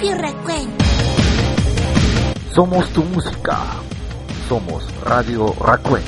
Radio Raccoon. Somos tu música. Somos Radio Raccoon.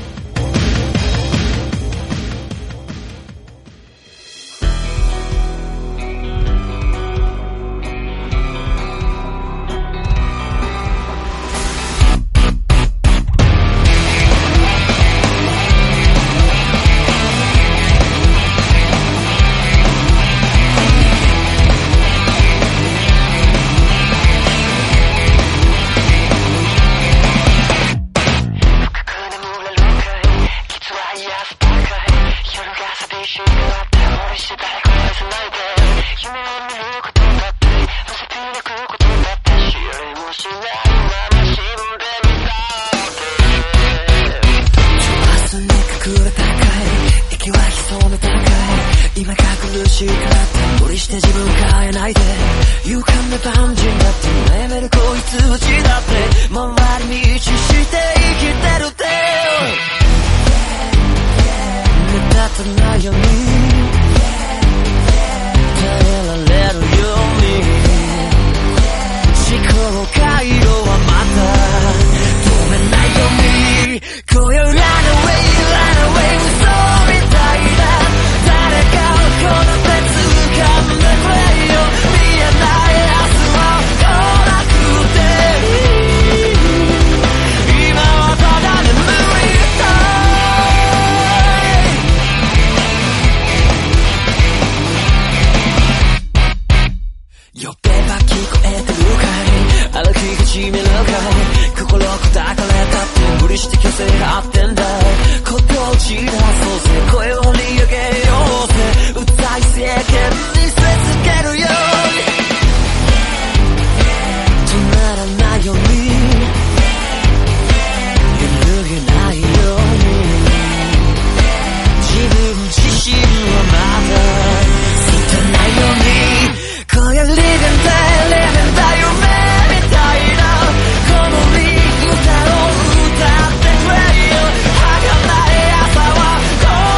Go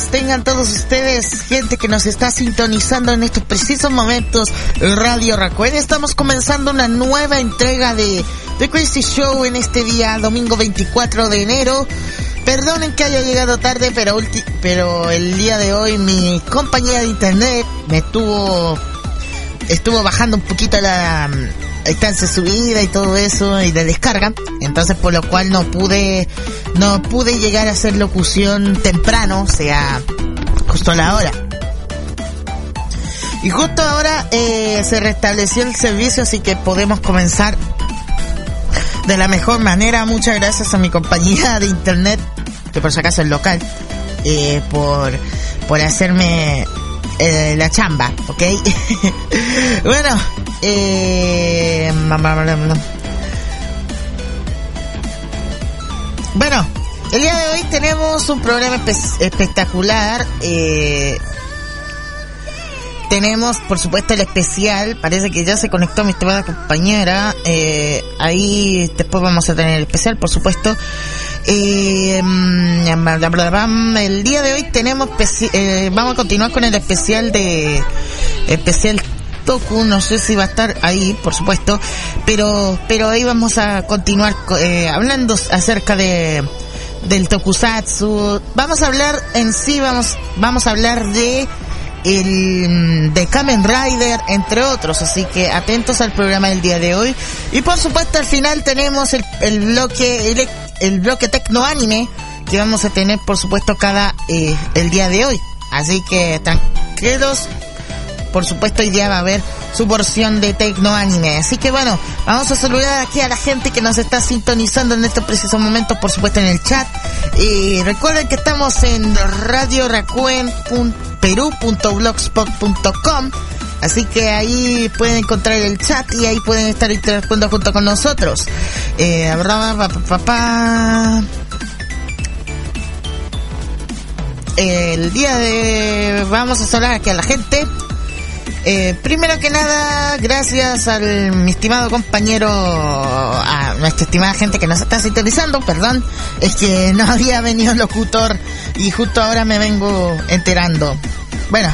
tengan todos ustedes, gente que nos está sintonizando en estos precisos momentos, Radio Raccoon. Estamos comenzando una nueva entrega de The Crazy Show en este día, domingo 24 de enero. Perdonen que haya llegado tarde, pero el día de hoy mi compañía de internet me estuvo bajando un poquito la alcance de subida y todo eso y de descarga, entonces por lo cual no pude llegar a hacer locución temprano, o sea, justo a la hora. Y justo ahora se restableció el servicio, así que podemos comenzar de la mejor manera. Muchas gracias a mi compañía de internet, que por si acaso es local, por hacerme la chamba, ¿ok? Bueno, bueno, el día de hoy tenemos un programa espectacular. Tenemos, por supuesto, el especial. Parece que ya se conectó mi estimada compañera. Ahí después vamos a tener el especial, por supuesto. El día de hoy tenemos vamos a continuar con el especial Toku. No sé si va a estar ahí, por supuesto, pero ahí vamos a continuar hablando acerca del Tokusatsu. Vamos a hablar en sí, vamos a hablar de Kamen Rider, entre otros, así que atentos al programa del día de hoy. Y por supuesto al final tenemos el bloque Tecno Anime, que vamos a tener por supuesto el día de hoy, así que tranquilos, por supuesto hoy día va a haber su porción de Tecno Anime. Así que bueno, vamos a saludar aquí a la gente que nos está sintonizando en estos precisos momentos, por supuesto en el chat. Recuerden que estamos en radioracuenperú.blogspot.com, así que ahí pueden encontrar el chat y ahí pueden estar interactuando junto con nosotros. El día de... vamos a saludar aquí a la gente. Primero que nada, gracias al mi estimado compañero, a nuestra estimada gente que nos está sintonizando. Perdón, es que no había venido el locutor y justo ahora me vengo enterando. Bueno,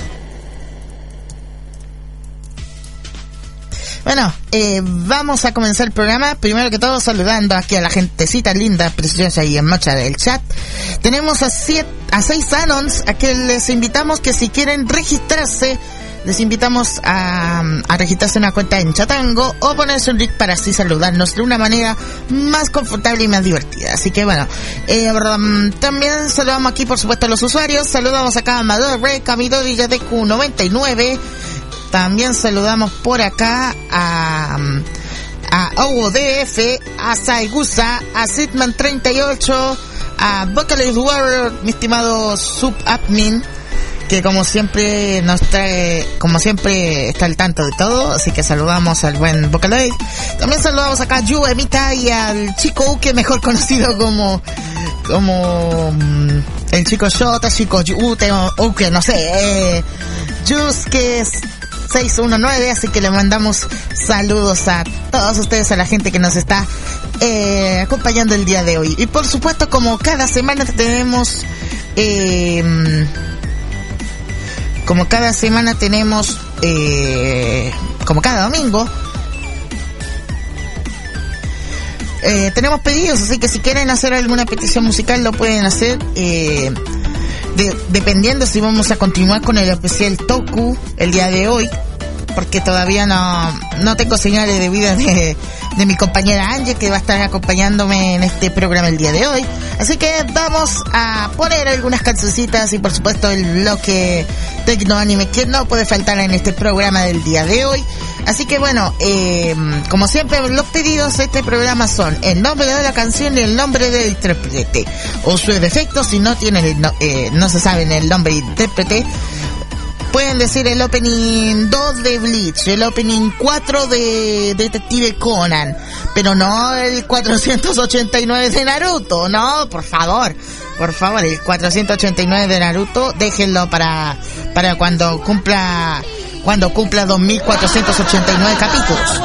vamos a comenzar el programa. Primero que todo, saludando aquí a la gentecita linda, preciosa y hermosa del chat. Tenemos a 6 Anons, a que les invitamos que si quieren registrarse, les invitamos a registrarse una cuenta en Chatango o ponerse un link para así saludarnos de una manera más confortable y más divertida. Así que bueno, también saludamos aquí por supuesto a los usuarios. Saludamos acá a Amador Rey, Camidori YDQ99. También saludamos por acá a ODF, a Saigusa, a Sidman38, a Vocaloid Warrior, mi estimado subadmin, que como siempre nos trae, como siempre está al tanto de todo, así que saludamos al buen Vocaloid. También saludamos acá a Yu Emita y al chico Uke, mejor conocido como el chico Shota, chico Ute, Uke, no sé, Yusuke 619, así que le mandamos saludos a todos ustedes, a la gente que nos está acompañando el día de hoy. Y por supuesto, como cada semana tenemos como cada domingo, tenemos pedidos, así que si quieren hacer alguna petición musical lo pueden hacer, dependiendo si vamos a continuar con el especial Toku el día de hoy, porque todavía no tengo señales de vida de mi compañera Angie, que va a estar acompañándome en este programa el día de hoy. Así que vamos a poner algunas cancioncitas y por supuesto el bloque Tecno Anime, que no puede faltar en este programa del día de hoy. Así que bueno, como siempre, los pedidos de este programa son el nombre de la canción y el nombre del intérprete, o su defecto. Si no tienen no se saben el nombre del intérprete, pueden decir el opening 2 de Bleach, el opening 4 de Detective Conan, pero no el 489 de Naruto. No, por favor, el 489 de Naruto déjenlo para cuando cumpla 2489 capítulos.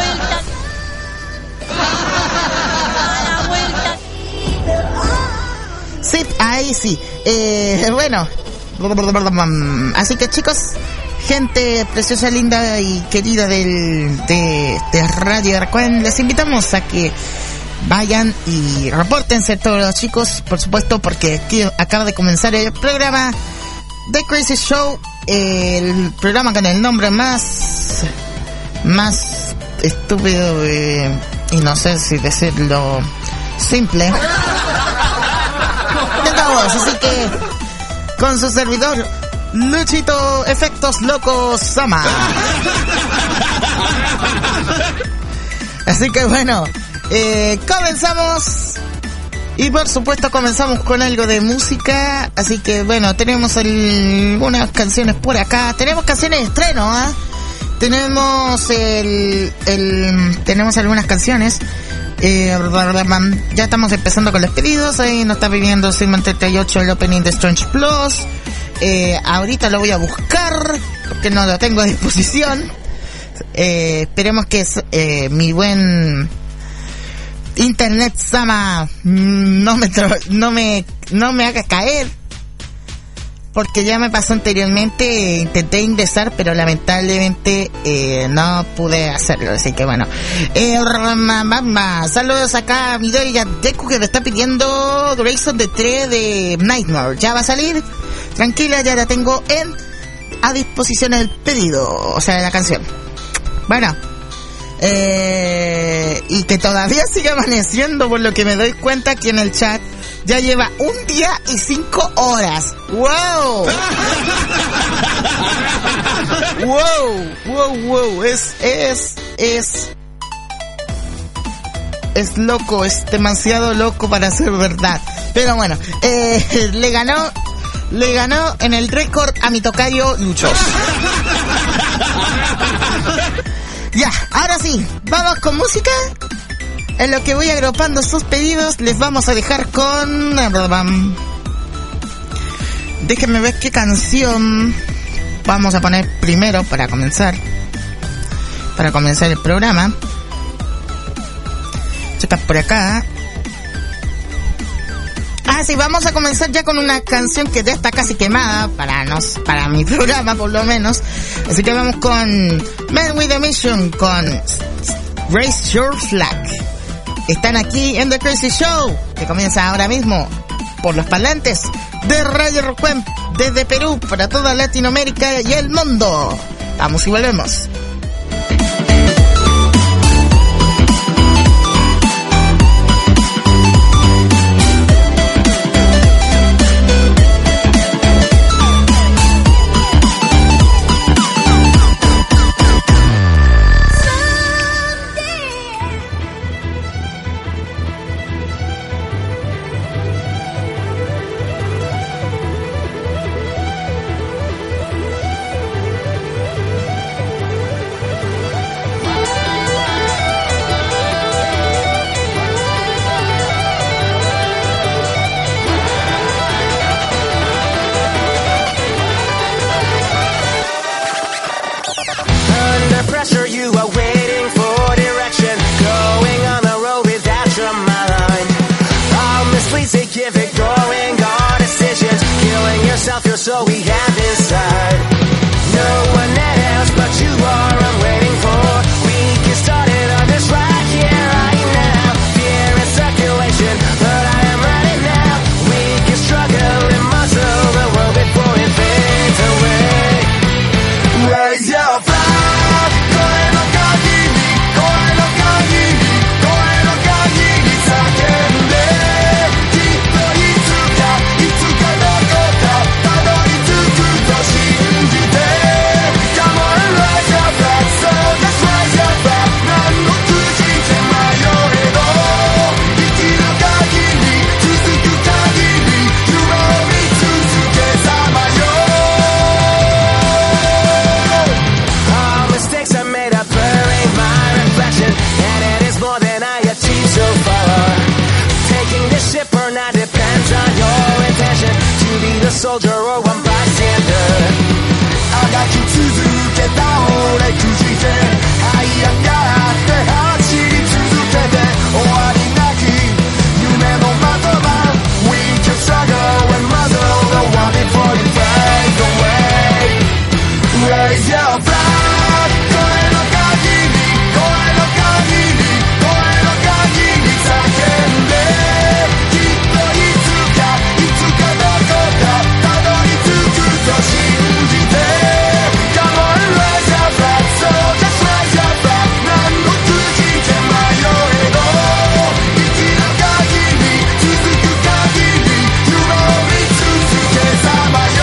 Sí, ahí sí. Bueno, Así que chicos, gente preciosa, linda y querida de Radio Arcoen, les invitamos a que vayan y repórtense todos los chicos, por supuesto, porque aquí acaba de comenzar el programa The Crazy Show, el programa con el nombre más estúpido y no sé si decirlo simple de todos, así que con su servidor Luchito Efectos Locos Sama. Así que bueno, comenzamos. Y por supuesto comenzamos con algo de música. Así que bueno, tenemos algunas canciones por acá. Tenemos canciones de estreno, ¿eh? Tenemos algunas canciones. Ya estamos empezando con los pedidos. Ahí nos está pidiendo Sigma 38 el opening de Strange Plus. Ahorita lo voy a buscar porque no lo tengo a disposición. Esperemos que mi buen Internet Sama no me haga caer, porque ya me pasó anteriormente. Intenté ingresar, pero lamentablemente no pude hacerlo, así que bueno. Saludos acá a Midori Yadeku, que me está pidiendo Grayson de 3 de Nightmare. Ya va a salir, tranquila, ya la tengo a disposición el pedido, o sea, la canción. Bueno, y que todavía sigue amaneciendo, por lo que me doy cuenta aquí en el chat. Ya lleva 1 día y 5 horas. ¡Wow! ¡Wow! Es loco, es demasiado loco para ser verdad. Pero bueno, le ganó en el récord a mi tocayo Luchos. Ya, ahora sí, vamos con música. En lo que voy agrupando sus pedidos, les vamos a dejar con... Déjenme ver qué canción vamos a poner primero para comenzar el programa. Está por acá. Sí, vamos a comenzar ya con una canción que ya está casi quemada para mi programa, por lo menos. Así que vamos con Man with a Mission, con Raise Your Flag. Están aquí en The Crazy Show, que comienza ahora mismo por los parlantes de Radio Arcoen desde Perú para toda Latinoamérica y el mundo. Vamos y volvemos. So we have inside no one else but you are I'm waiting for. We can start it on this right here, right now. Fear in circulation, but I am ready now. We can struggle and muscle the world before it fades away. Raise your flag, go and look on you. Raise your flag 声の限り声の限り声の限り叫んできっといつかどこかたどり着くと信じて Come on raise your flag So just raise your flag 何の口じゃ迷えど生きる限り続く限り夢を見続けさまよ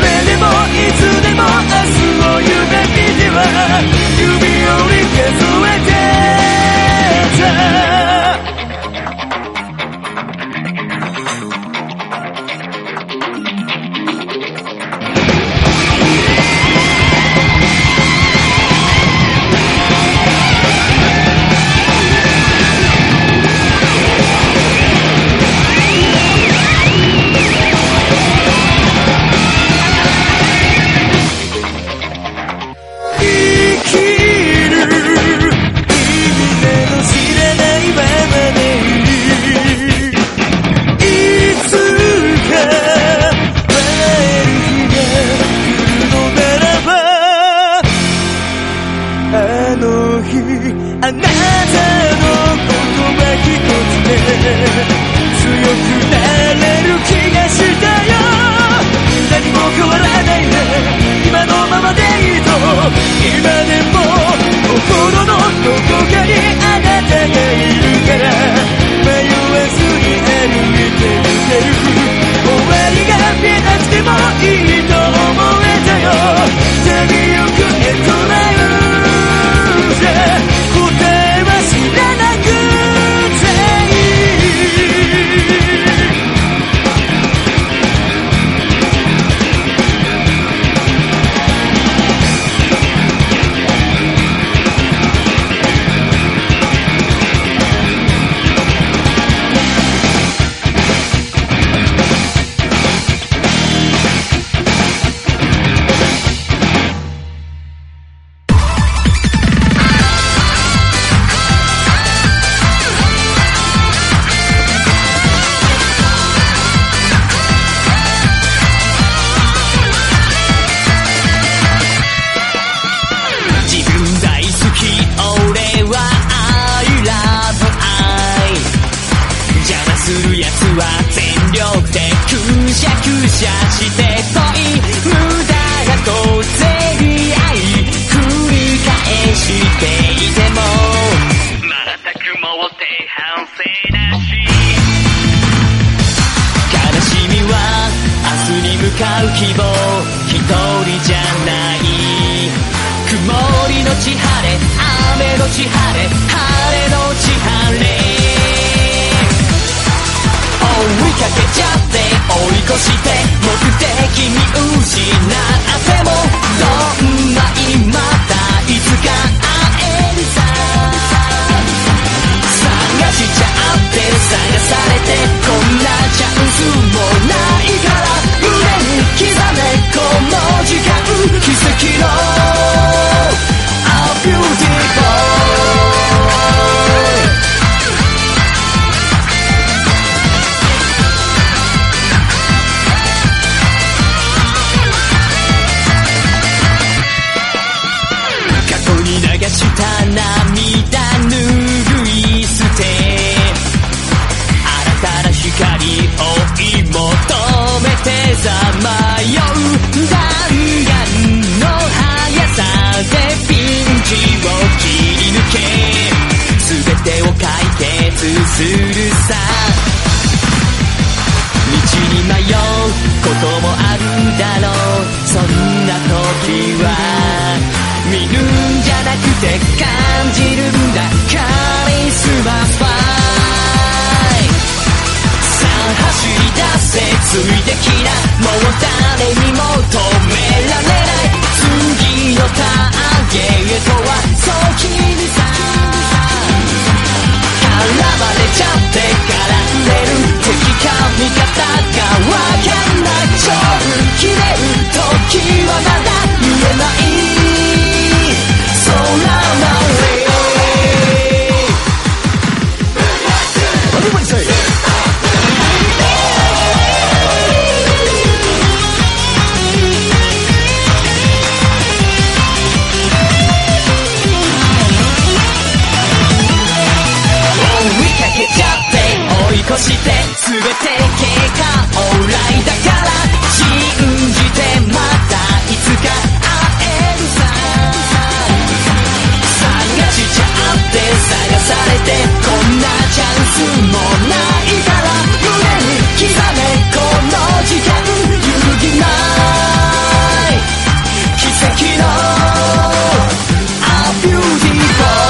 指折り数えするやつは全力でクシャクシャしてこい無駄な小競り合い繰り返していても瞬くもって反省なし悲しみは明日に向かう希望一人じゃない曇りのち晴れ雨のち晴れ晴れのち晴れ追いかけちゃって追い越して目的見失ってもどんな今だいつか会えるさ探しちゃって探されてこんなチャンスもないから胸に刻めこの時間奇跡のA beautiful流した涙拭い捨て新たな光追い求めてさまよう弾丸の速さでピンチを切り抜け全てを解決するさ道に迷うこともあるだろうそんな時は見るんじゃなくて感じるんだカリスマスパイさあ走り出せついてきなもう誰にも止められない次のターゲットはそう君さ絡まれちゃってから触れる敵か味方がわかんない勝負決める時はまだ言えない越して全て経過オーライだから信じてまたいつか会えるさ探しちゃって探されてこんなチャンスもないから胸に刻めこの時間揺るぎない奇跡の A beautiful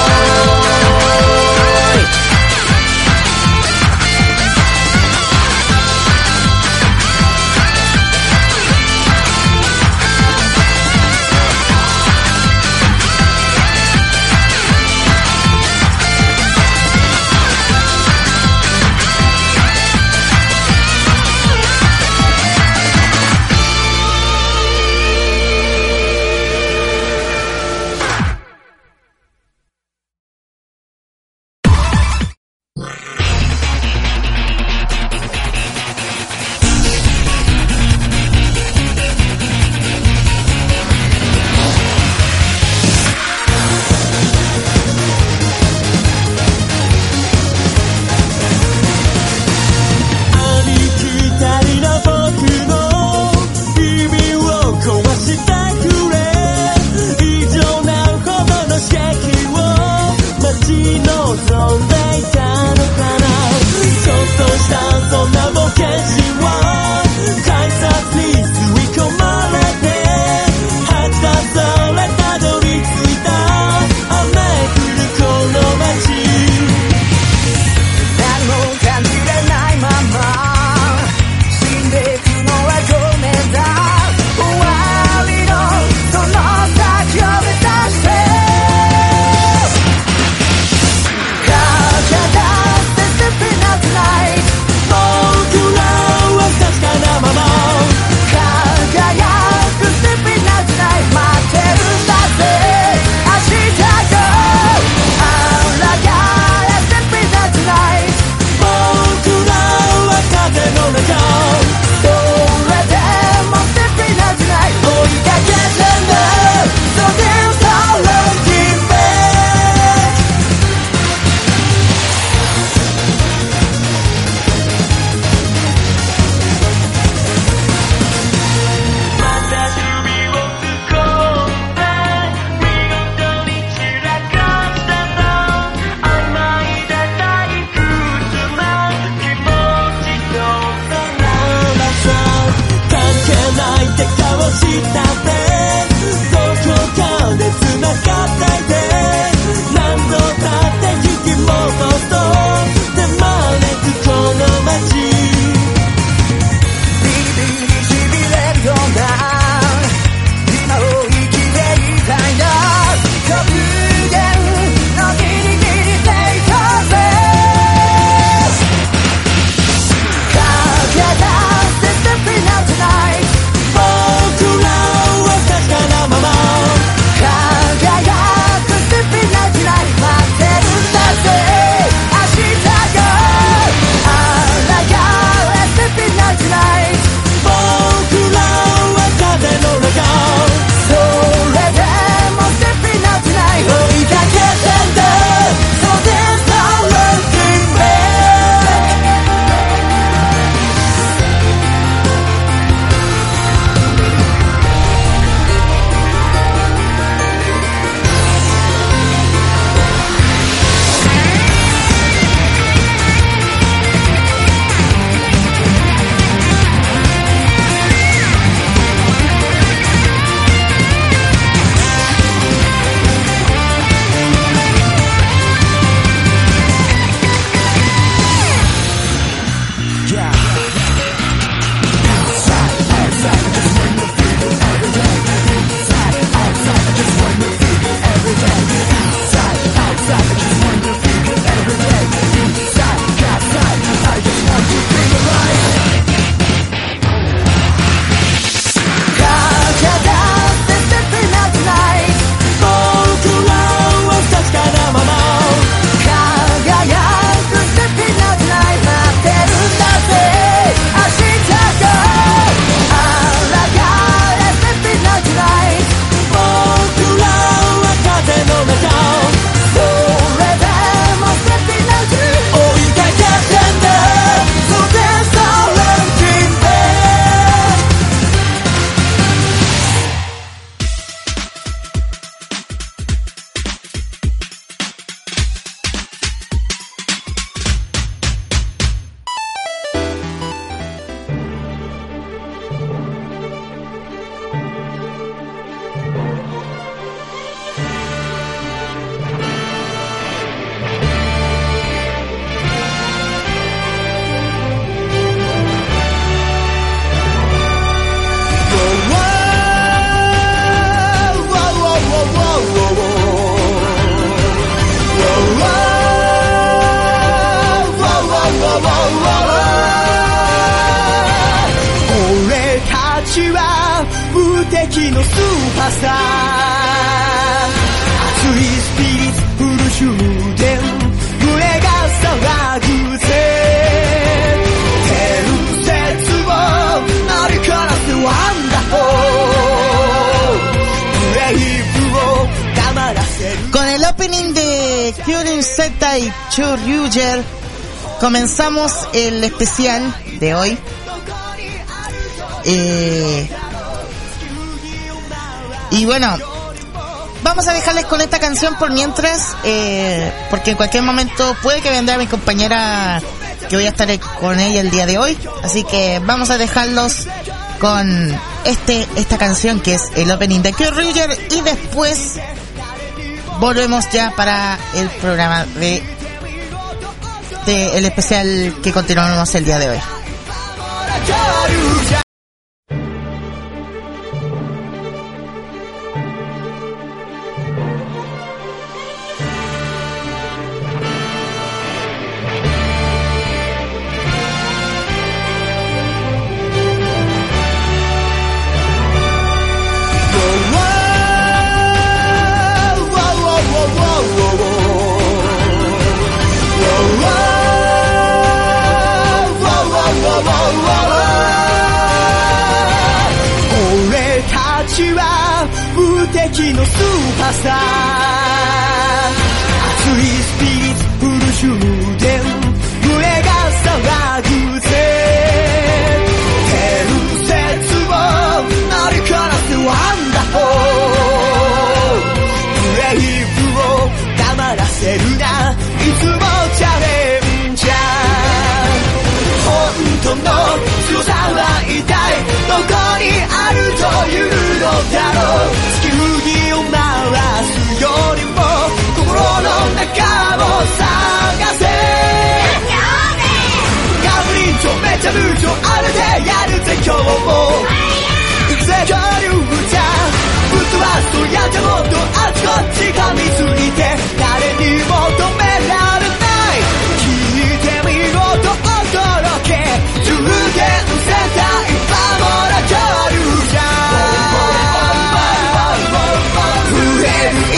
敵のスーパースター熱いスピリッツフル終電群れが騒ぐぜ伝説を乗りこなすワンダホーブレイブを黙らせる Con el opening de Kyurin Sentai Choryuger comenzamos el especial de hoy. Y bueno, vamos a dejarles con esta canción por mientras, porque en cualquier momento puede que vendrá mi compañera, que voy a estar con ella el día de hoy. Así que vamos a dejarlos con esta canción que es el opening de Kyuryuger, y después volvemos ya para el programa de el especial que continuamos el día de hoy.無敵のスーパースター熱いスピリッツフル終電群れが騒ぐぜ伝説を乗りこなすワンダホーブレイブを黙らせるないつもチャレンジャー本当の強さは一体どこにあるという部長あれでやるぜ今日も行くぜ恐竜じゃぶっ飛ばすとやってもっとあちこち噛みついて誰にも止められない聞いてみろと驚け充電センター一番もら恐竜じゃフレルイ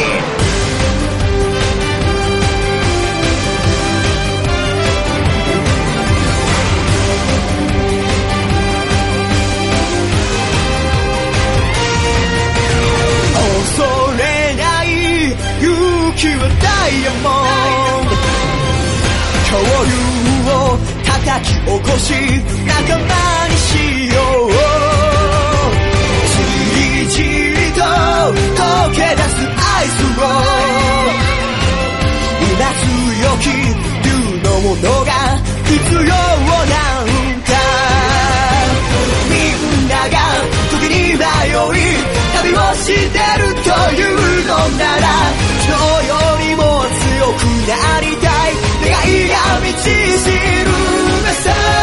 恐れない勇気はダイヤモンド恐竜を叩き起こし仲間にしようじりじりと溶け出すアイスを今強き竜のものが必要なんだみんなが時に迷い旅をしてるというのなら今日よりも強くなりたい願いが道しるべさ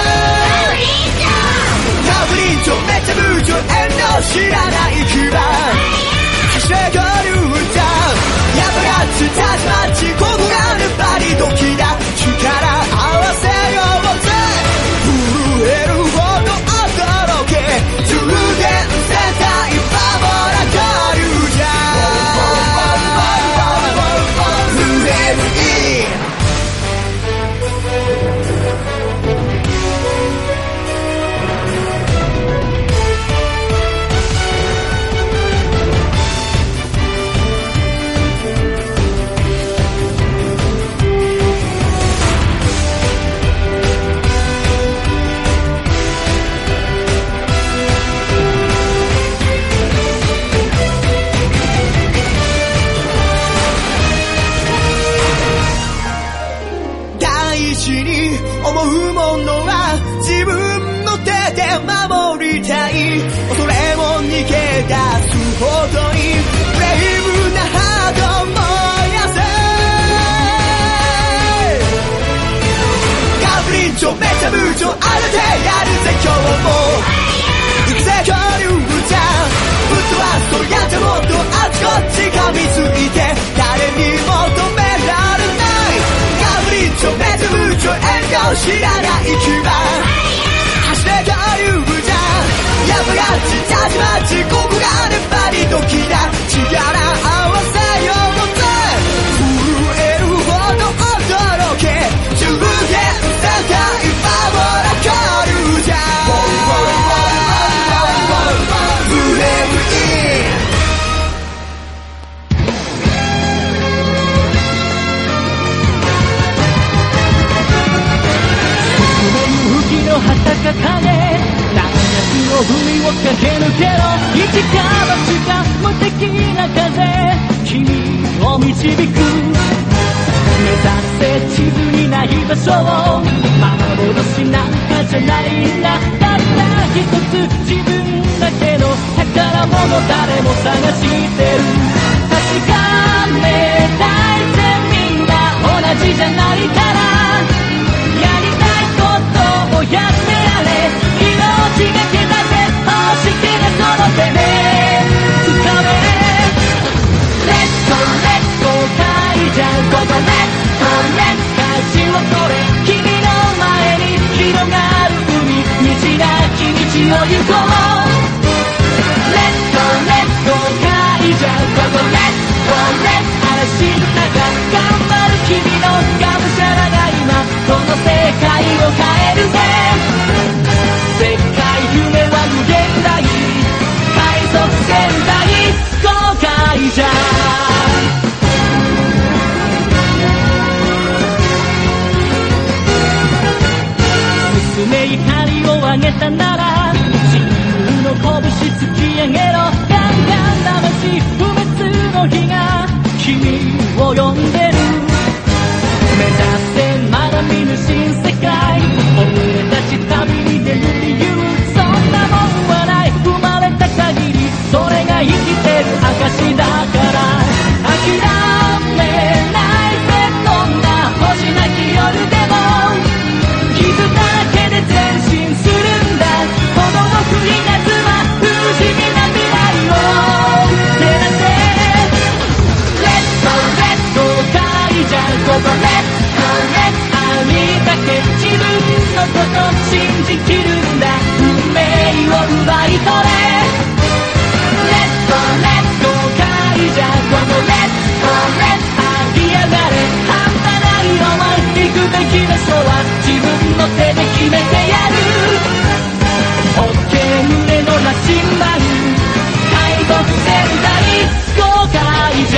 ガブリンチョめっちゃ部長遠慮知らない牙そして恐竜じゃやばがちたちまちここが粘り時だ力合わせようぜ震えるほど驚け充電センター一番もら恐竜じゃ震えるいい大事に思うものは自分の手で守りたい恐れも逃げ出すほどにブレイブなハート燃やせガブリンチョめちゃ部長あれでやるぜ今日も行くぜ恐竜じゃぶっ飛ばすとやってもっとあちこち噛みついて誰にも止められないガブリンチョめちゃ部長遠慮知らない牙走れ恐竜じゃやばがちたちまちここが粘り時だ力合わせようぜ震えるほど驚け充電センター一番もら恐竜じゃフレームインの旗掲げ弾薬の海を駆け抜けろ一か八か無敵な風君を導く目指せ地図にない場所を幻なんかじゃないんだたった一つ自分だけの宝物誰も探してる確かめたいぜみんな同じじゃないからやりたいことをやってやれ命がけだぜ欲しけれその手で掴め Let's go Let's go カイジャンここ Let's go Let's 舵を取れ君の前に広がる海道なき道を行こう Let's go Let's go カイジャンここ Let's go Let's 嵐の中頑張る君のがむしゃらが今この世界を変えるぜ世界夢は無限大海賊戦隊後悔じゃ進め怒りを上げたなら自由の拳突き上げろガンガン魂不滅の日が君を呼んでる目指せまだ見ぬ新世界俺たち旅に出る理由そんなもんはない生まれた限りそれが生きてる証だから諦めないぜこんな星なき夜でも傷だらけで前進べき場所は自分の手で決めてやる。オッケー胸の羅針盤、海賊船大航海じゃ。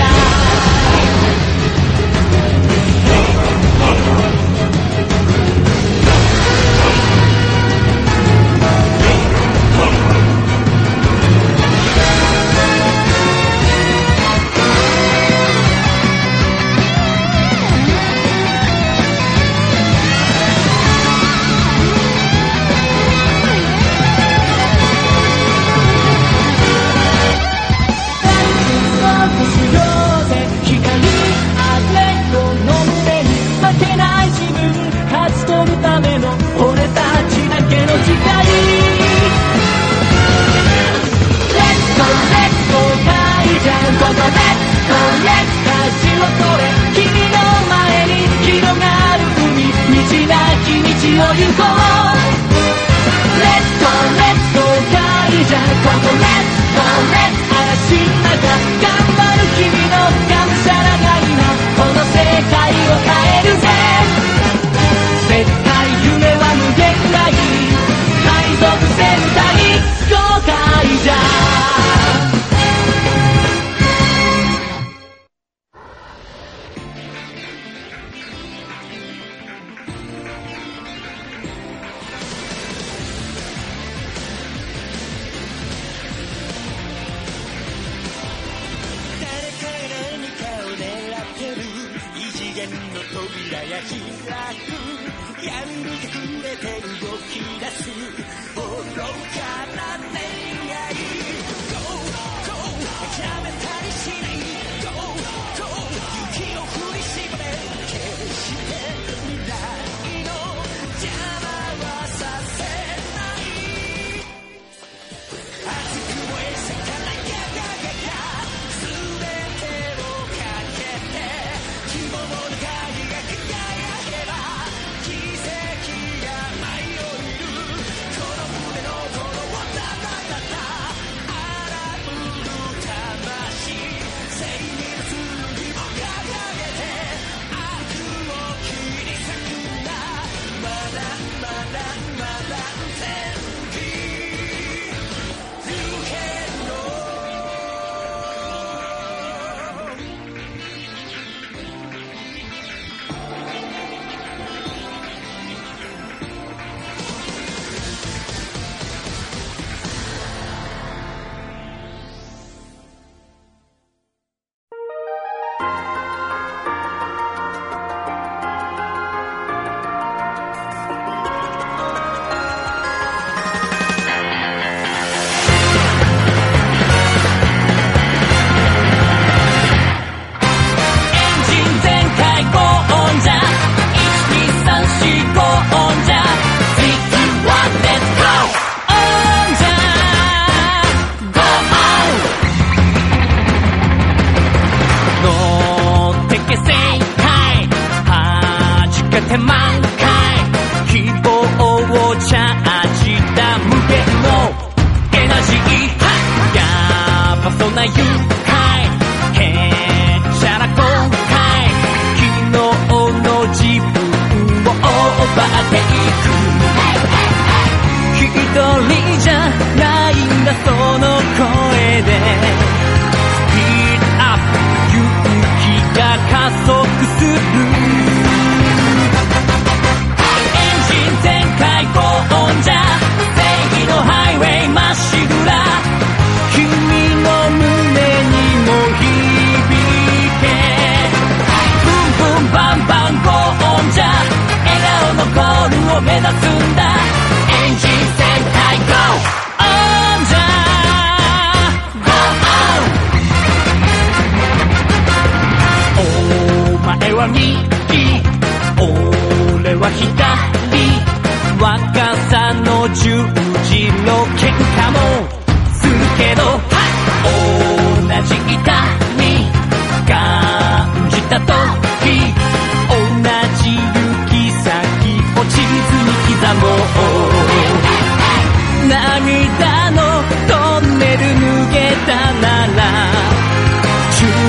涙のトンネル抜けたならチューンアップ絆よ燃え上がれ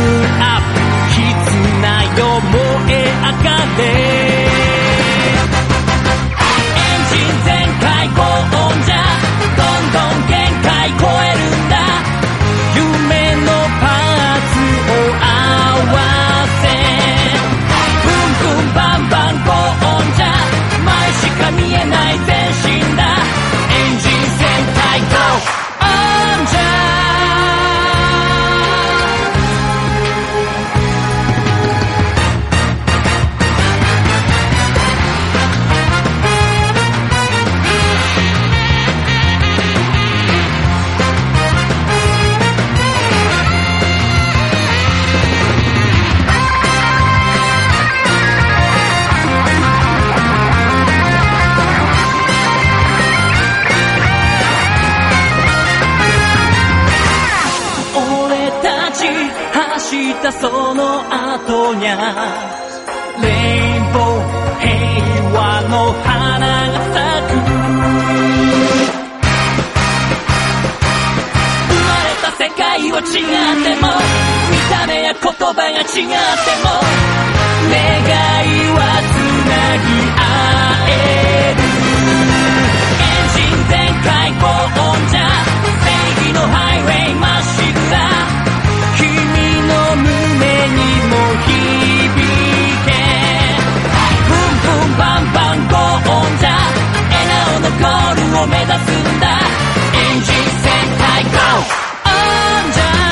したその後にゃレインボー平和の花が咲く生まれた世界は違っても見た目や言葉が違っても願いはつなぎ合えるエンジン全開高音じゃ正義のハイウェイまっしぐら君の胸にも響けブンブンバンバン高音じゃ笑顔のゴールを目指すんだエンジン全開ゴーオンじゃ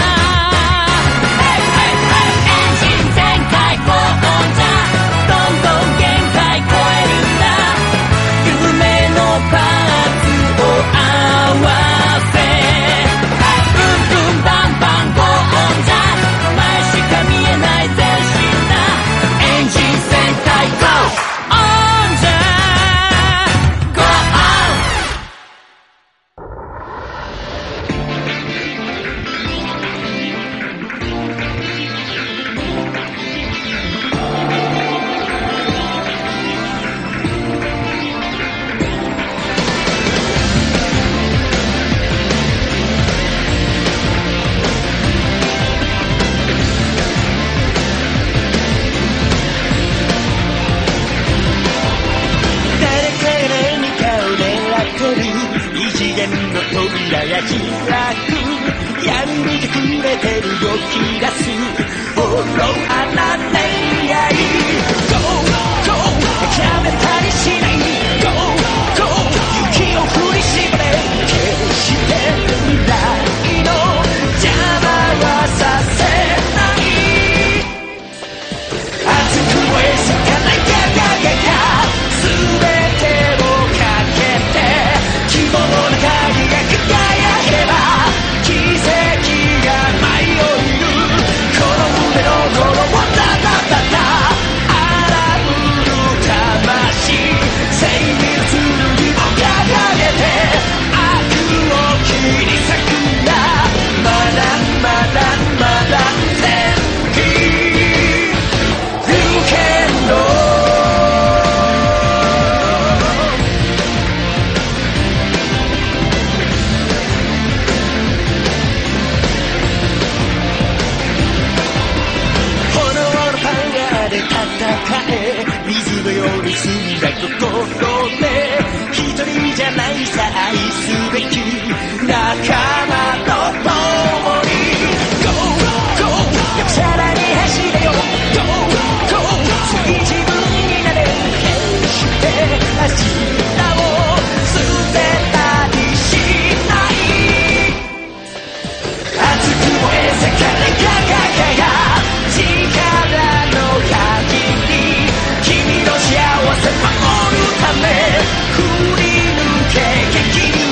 君の幸せ守るため振り抜け激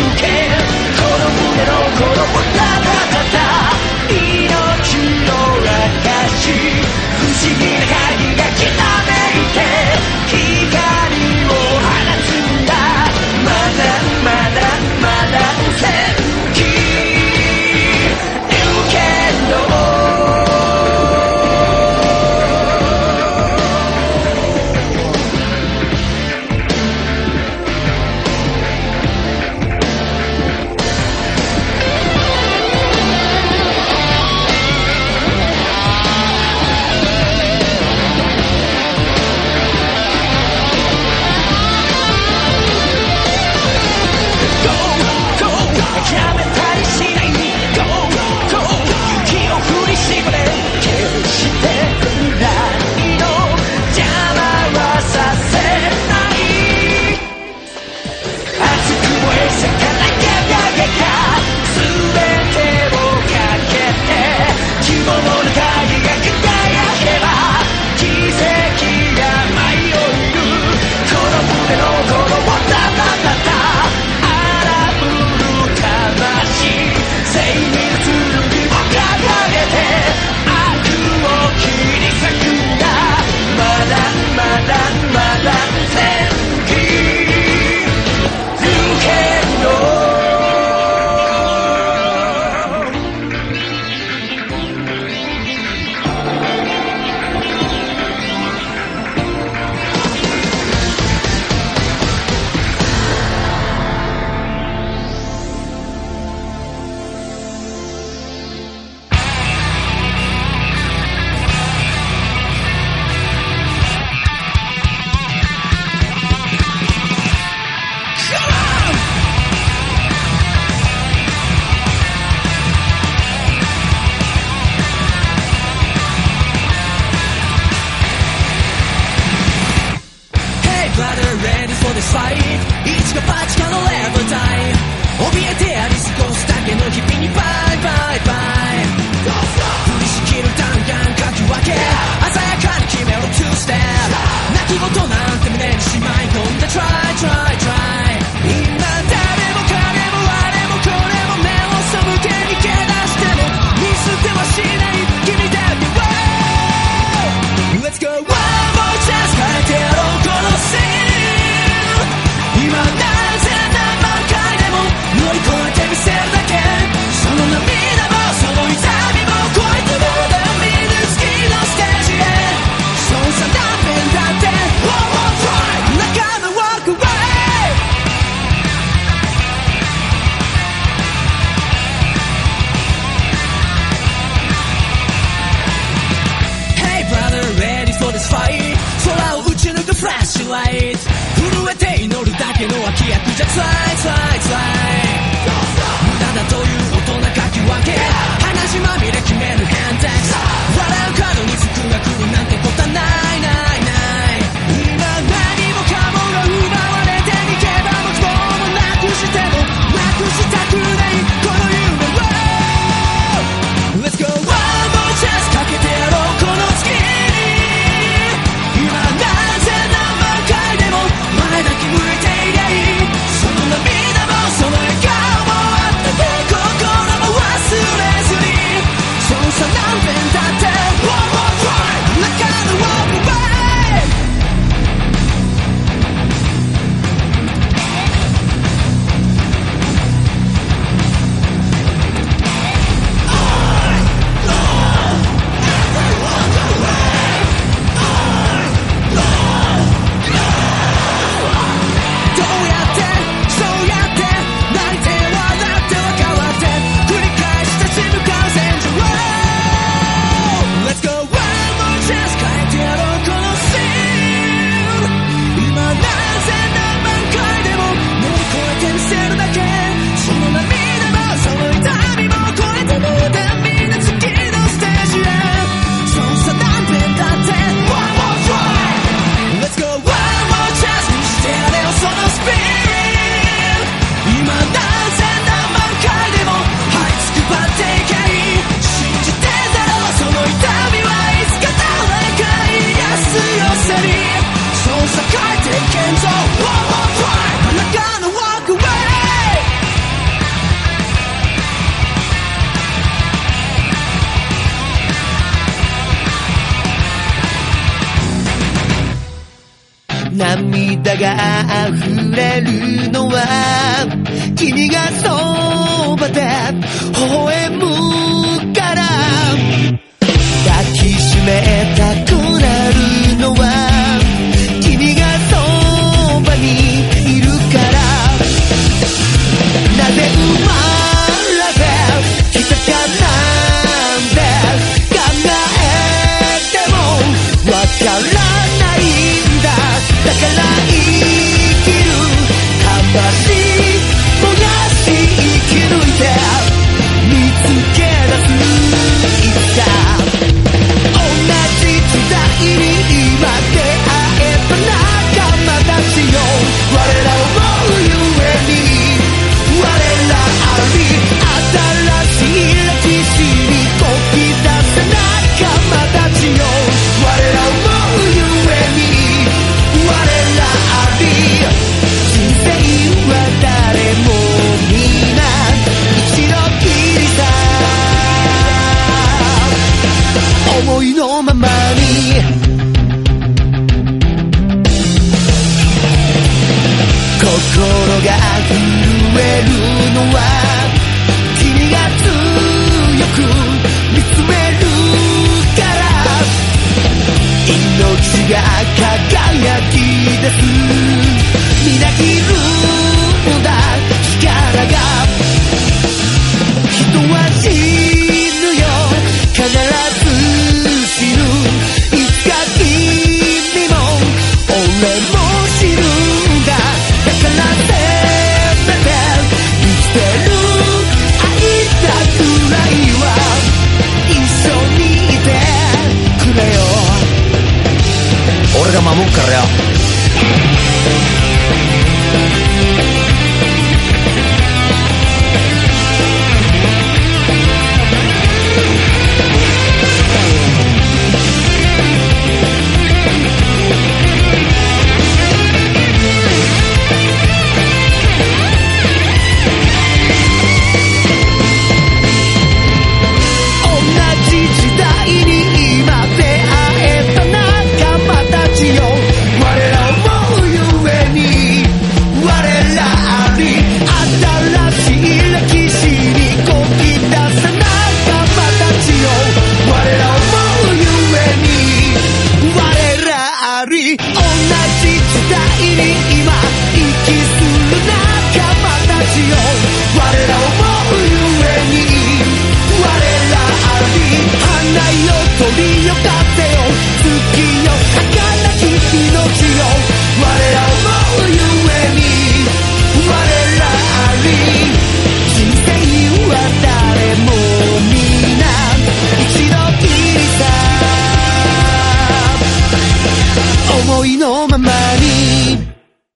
だが溢れるのは君がそばで微笑むから抱きしめたくなるのは君がそばにいるからなぜ生まれてきたかなんて考えてもわからないんだだから生きる魂燃やし生き抜いて見つけ出すいつか同じ時代に今出会えた仲間たちよ我らを思うゆえに我らあり新しい歴史にこぎ出す仲間たちよ我らを思うゆえに我らあり人生は誰も皆一度きりさ思いのままに心が震えるのは君が強く見つめるから命が輝き出すみなぎるのだ力が人は死ぬよ必ず死ぬいつか君も俺も死ぬんだだからせめて生きてる間くらいは一緒にいてくれよ俺が守るからよ思いのままに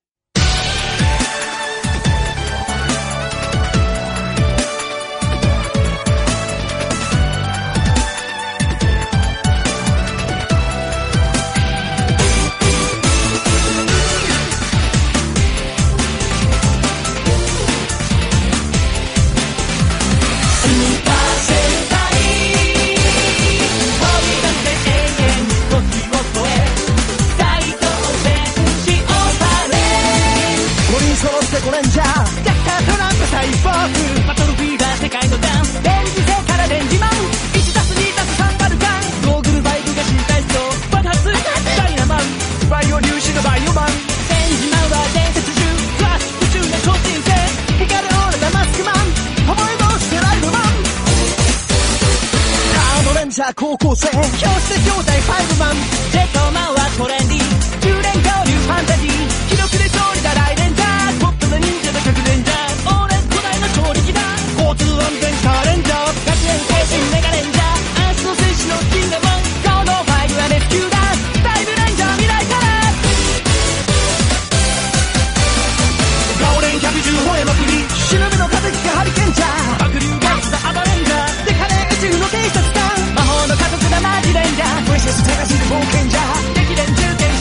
高校生教室兄弟ファイブマンジェットマンはトレンディ10連恐竜ファンタジー記録で勝利だ大レンジャートップの忍者の核レンジャー俺古代の超力だ交通安全カーレンジャー学園精神メガレンジャーアースの戦士のキングマンコードファイブはレスキューだダイブレンジャー未来からガオレン110吠えまくり忍びの風切ハリケンジャー爆流ガスだアバレンジャーデカネ宇宙の警察だ魔法の家族だマジレンジャープレシャス探しる冒険者激伝中堅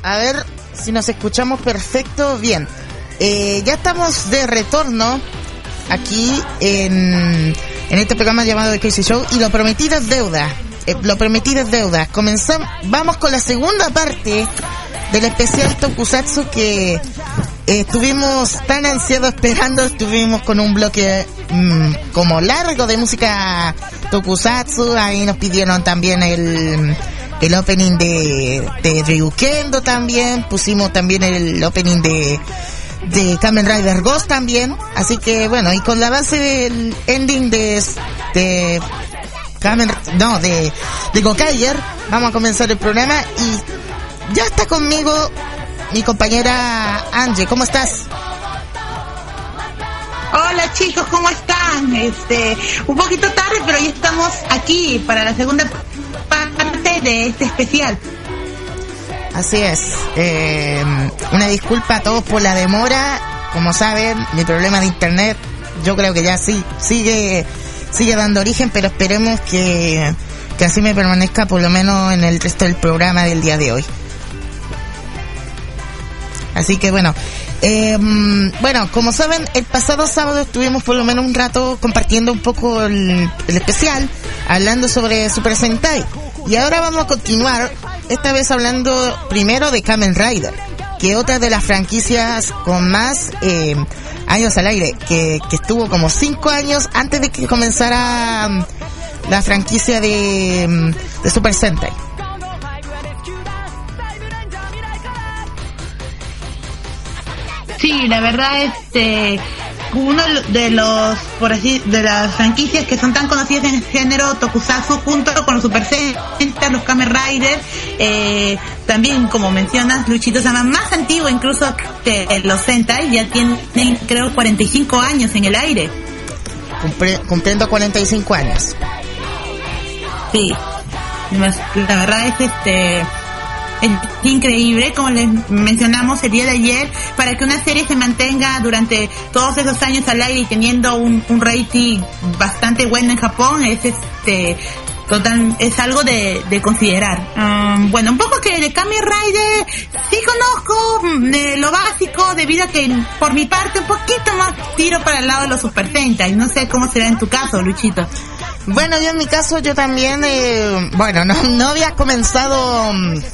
A ver si nos escuchamos perfecto. Bien. Ya estamos de retorno aquí en este programa llamado The Crazy Show. Y lo prometido es deuda. Vamos con la segunda parte del especial Tokusatsu que estuvimos tan ansiados esperando. Estuvimos con un bloque como largo de música Tokusatsu. Ahí nos pidieron también el opening de Ryukendo también. Pusimos también el opening de Kamen Rider Ghost también. Así que bueno, y con la base del ending de Gokaiger vamos a comenzar el programa. Y ya está conmigo mi compañera Angie. ¿Cómo estás? Hola chicos, ¿cómo están? Un poquito tarde, pero ya estamos aquí para la segunda parte de este especial. Así es. Una disculpa a todos por la demora. Como saben, mi problema de internet, yo creo que ya sí sigue dando origen, pero esperemos que así me permanezca por lo menos en el resto del programa del día de hoy. Así que bueno, como saben, el pasado sábado estuvimos por lo menos un rato compartiendo un poco el especial, hablando sobre Super Sentai. Y ahora vamos a continuar, esta vez hablando primero de Kamen Rider, que otra de las franquicias con más años al aire, que estuvo como 5 años antes de que comenzara la franquicia de Super Sentai. Sí, la verdad, uno de las franquicias que son tan conocidas en el género Tokusatsu, junto con los Super Sentai, los Kamen Rider, también, como mencionas, Luchito Sama, más antiguo incluso que los Sentai, ya tienen, creo, 45 años en el aire. Cumpliendo 45 años. Sí, la verdad es es increíble, como les mencionamos el día de ayer, para que una serie se mantenga durante todos esos años al aire y teniendo un rating bastante bueno en Japón, es algo de considerar. Bueno, un poco que de Kamen Rider sí conozco lo básico, debido a que por mi parte un poquito más tiro para el lado de los Super Sentai. No sé cómo será en tu caso, Luchito. Bueno, yo en mi caso, yo también, no había comenzado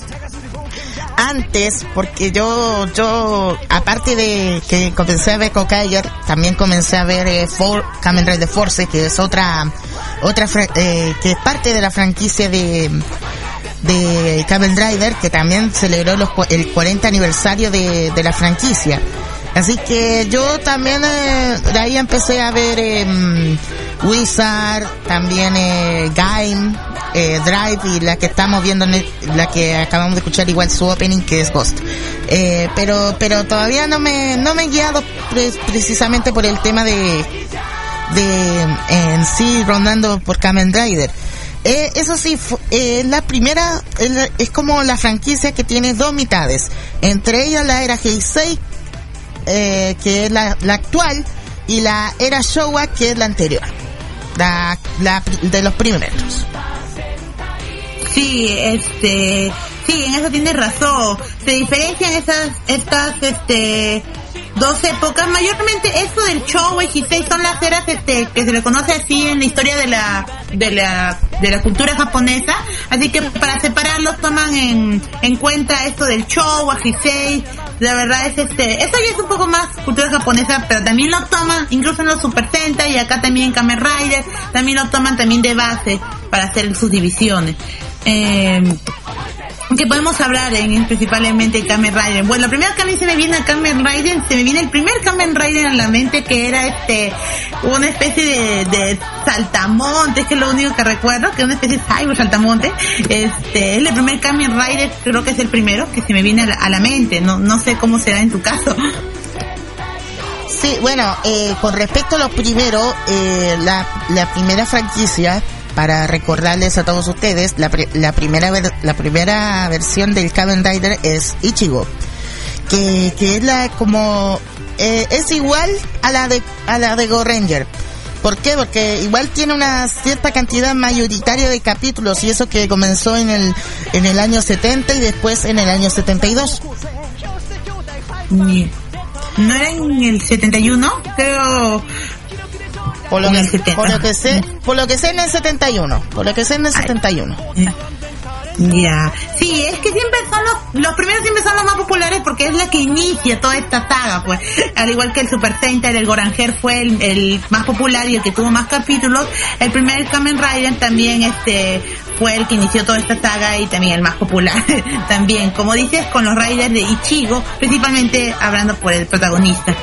antes, porque yo aparte de que comencé a ver Gokaiger, también comencé a ver Kamen Rider Force, que es otra que es parte de la franquicia de Kamen Rider, que también celebró el 40 aniversario de la franquicia. Así que yo también de ahí empecé a ver Wizard, también Gaim, Drive, y la que estamos viendo, la que acabamos de escuchar igual su opening, que es Ghost. Pero todavía no me he guiado precisamente por el tema de en sí rondando por Kamen Rider. Eso sí, la primera es como la franquicia que tiene dos mitades, entre ellas la era Heisei, que es la actual, y la era Showa, que es la anterior, la de los primeros. Sí, sí, en eso tienes razón. Se diferencian estas dos épocas. Mayormente eso del Showa y Heisei son las eras que se le conoce así en la historia de la cultura japonesa. Así que para separarlos toman en cuenta esto del Showa, Heisei. La verdad es eso ya es un poco más cultura japonesa, pero también lo toman incluso en los Super Sentai, y acá también en Kamen Rider también lo toman también de base para hacer sus divisiones. Que podemos hablar principalmente de Kamen Rider. Bueno, lo primero que a mí se me viene a Kamen Rider, se me viene el primer Kamen Rider a la mente, que era una especie de saltamontes, que es lo único que recuerdo, que es una especie de cyber saltamontes. Es el primer Kamen Rider, creo que es el primero que se me viene a la mente. No sé cómo será en tu caso. Sí, bueno, con respecto a lo primero, la primera franquicia, para recordarles a todos ustedes, la primera versión del Kamen Rider es Ichigo, que es es igual a la de Go Ranger, ¿Por qué? Porque igual tiene una cierta cantidad mayoritaria de capítulos, y eso que comenzó en el año 70 y después en el año 72. ¿No era en el 71? Creo... Por lo que sé en el 71. Ya. Sí, es que siempre son los primeros siempre son los más populares porque es la que inicia toda esta saga, pues. Al igual que el Super Sentai, el Goranger fue el más popular y el que tuvo más capítulos, el primer Kamen Rider también fue el que inició toda esta saga y también el más popular. También, como dices, con los Riders de Ichigo, principalmente hablando por el protagonista.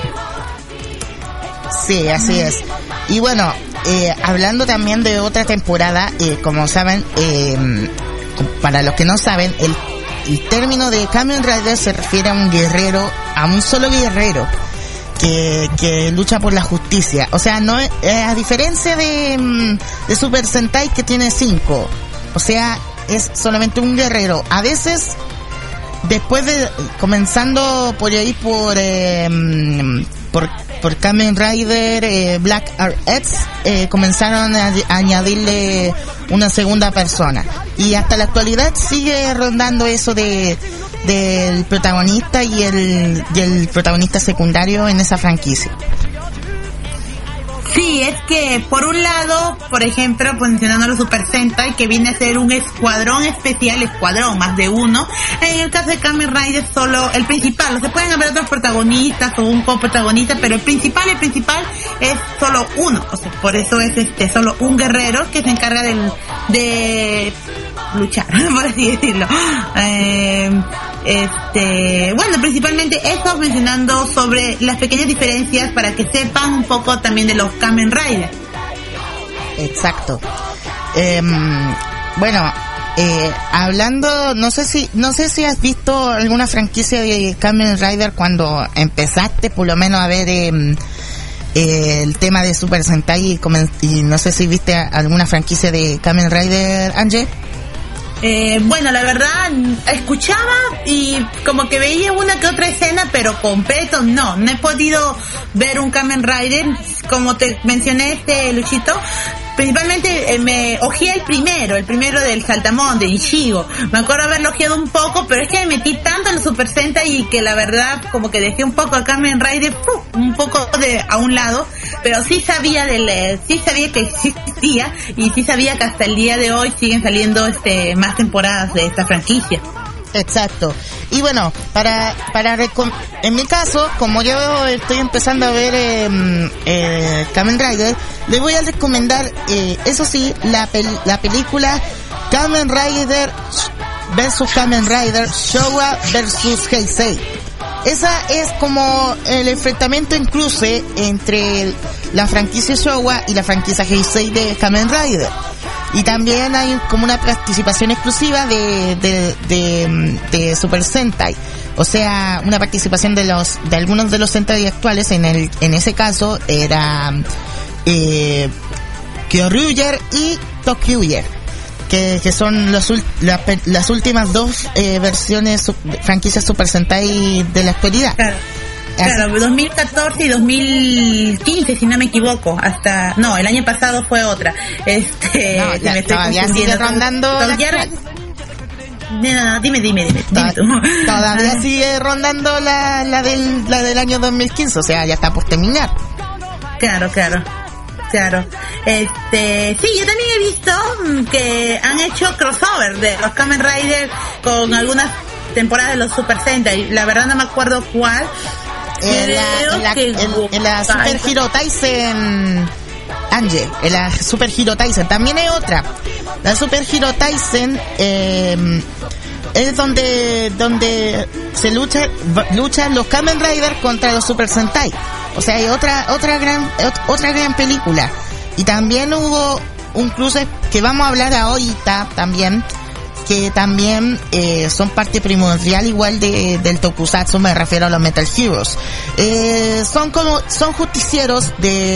Sí, así es. Y bueno, hablando también de otra temporada, como saben, para los que no saben, el término de Kamen Rider se refiere a un solo guerrero que lucha por la justicia. O sea, no a diferencia de Super Sentai, que tiene 5. O sea, es solamente un guerrero. A veces, después de comenzando por ahí por Kamen Rider Black RX, comenzaron a añadirle una segunda persona, y hasta la actualidad sigue rondando eso del protagonista y el protagonista secundario en esa franquicia. Sí, es que por un lado, por ejemplo, mencionando los Super Sentai, que viene a ser un escuadrón especial, más de uno. En el caso de Kamen Rider, solo el principal. Se pueden haber otros protagonistas o un coprotagonista, pero el principal es solo uno. O sea, por eso es solo un guerrero que se encarga de luchar, por así decirlo. Bueno, principalmente eso, mencionando sobre las pequeñas diferencias para que sepan un poco también de los Kamen Rider. Exacto. Bueno, hablando, no sé si has visto alguna franquicia de Kamen Rider cuando empezaste por lo menos a ver el tema de Super Sentai, y no sé si viste alguna franquicia de Kamen Rider, Angie. Bueno, la verdad, escuchaba y como que veía una que otra escena, pero completo no he podido ver un Kamen Rider. Como te mencioné, Luchito, principalmente me ojeé el primero del Saltamón, de Ichigo. Me acuerdo haberlo ojeado un poco, pero es que me metí tanto en los Super Sentai y que la verdad como que dejé un poco a Kamen Rider un poco a un lado, pero sí sabía que existía, y sí sabía que hasta el día de hoy siguen saliendo más temporadas de esta franquicia. Exacto. Y bueno, en mi caso, como yo estoy empezando a ver Kamen Rider, les voy a recomendar, eso sí, la película Kamen Rider versus Kamen Rider, Showa versus Heisei. Esa es como el enfrentamiento en cruce entre la franquicia Showa y la franquicia Heisei de Kamen Rider. Y también hay como una participación exclusiva de Super Sentai. O sea, una participación de algunos de los Sentai actuales. En ese caso era Kyoryuger y Tokyuger, que son las últimas dos versiones franquicias Super Sentai de la actualidad. Claro, 2014 y 2015, si no me equivoco. El año pasado fue otra. Todavía sigue rondando. No, dime tú. Todavía sigue rondando la del año 2015, o sea, ya está por terminar. Claro. Sí, yo también he visto que han hecho crossover de los Kamen Rider con algunas temporadas de los Super Sentai. La verdad no me acuerdo cuál. En la Super Hero Taisen, Angie, en la Super Hero Taisen también hay otra. La Super Hero Taisen es donde se luchan los Kamen Rider contra los Super Sentai. O sea, hay otra gran película. Y también hubo un cruce que vamos a hablar ahorita también, que también son parte primordial igual del tokusatsu. Me refiero a los Metal Heroes. Son justicieros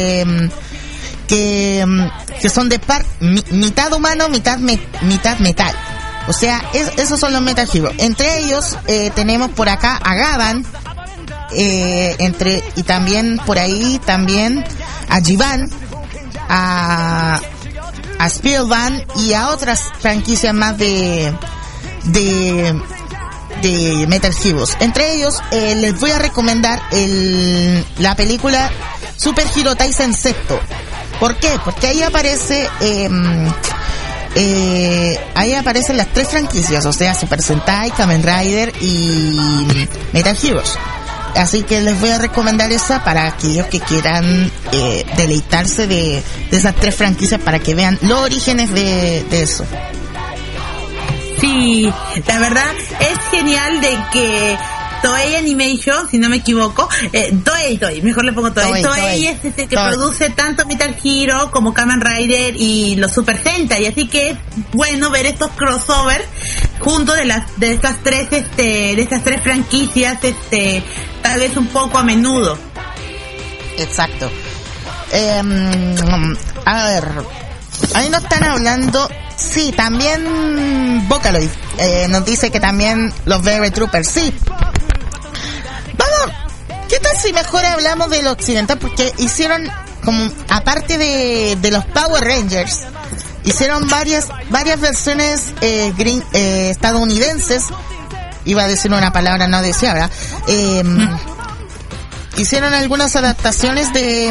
que son de mitad humano, mitad metal. O sea, esos son los Metal Heroes. Entre ellos tenemos por acá a Gaban, y también por ahí también a Jiban, a Spielman y a otras franquicias más de Metal Heroes. Entre ellos les voy a recomendar la película Super Hero Taisen Septo. ¿Por qué? Porque ahí aparecen las tres franquicias, o sea, Super Sentai, Kamen Rider y Metal Heroes. Así que les voy a recomendar esa para aquellos que quieran deleitarse de esas tres franquicias, para que vean los orígenes de eso. Sí, la verdad es genial de que Toei Animation, si no me equivoco, Toei, mejor le pongo Toei. Toei es el que produce tanto Metal Hero como Kamen Rider y los Super Sentai, así que es bueno ver estos crossover junto de estas tres franquicias, tal vez un poco a menudo. Exacto. A ver, ahí nos están hablando. Sí, también Vocaloid nos dice que también los Berry Troopers. Sí, vamos, ¿qué tal si mejor hablamos de lo occidental? Porque hicieron, como aparte de los Power Rangers, hicieron varias versiones estadounidenses. Iba a decir una palabra no deseada. Hicieron algunas adaptaciones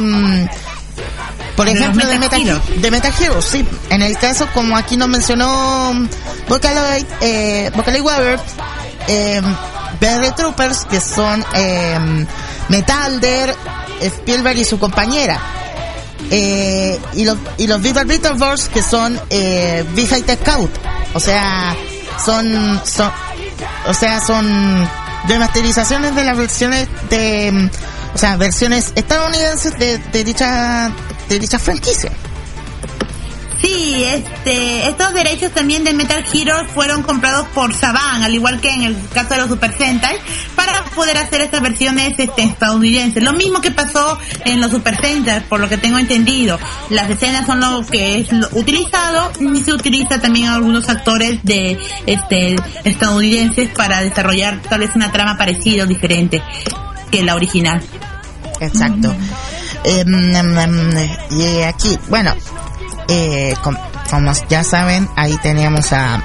por ejemplo, de Metal Hero, sí. En el caso, como aquí nos mencionó Vocaloid Warrior, Berry Troopers, que son Metalder, Spielberg y su compañera, y los Beetleborgs, que son V-Fighter Scout. O sea, son remasterizaciones de las versiones versiones estadounidenses de dicha franquicia. Sí, estos derechos también de Metal Hero fueron comprados por Saban, al igual que en el caso de los Super Sentai, para poder hacer estas versiones estadounidenses. Lo mismo que pasó en los Super Sentai, por lo que tengo entendido. Las escenas son lo que es utilizado, y se utiliza también a algunos actores de estadounidenses para desarrollar tal vez una trama parecida o diferente que la original. Exacto. Y aquí, bueno, como ya saben, ahí teníamos a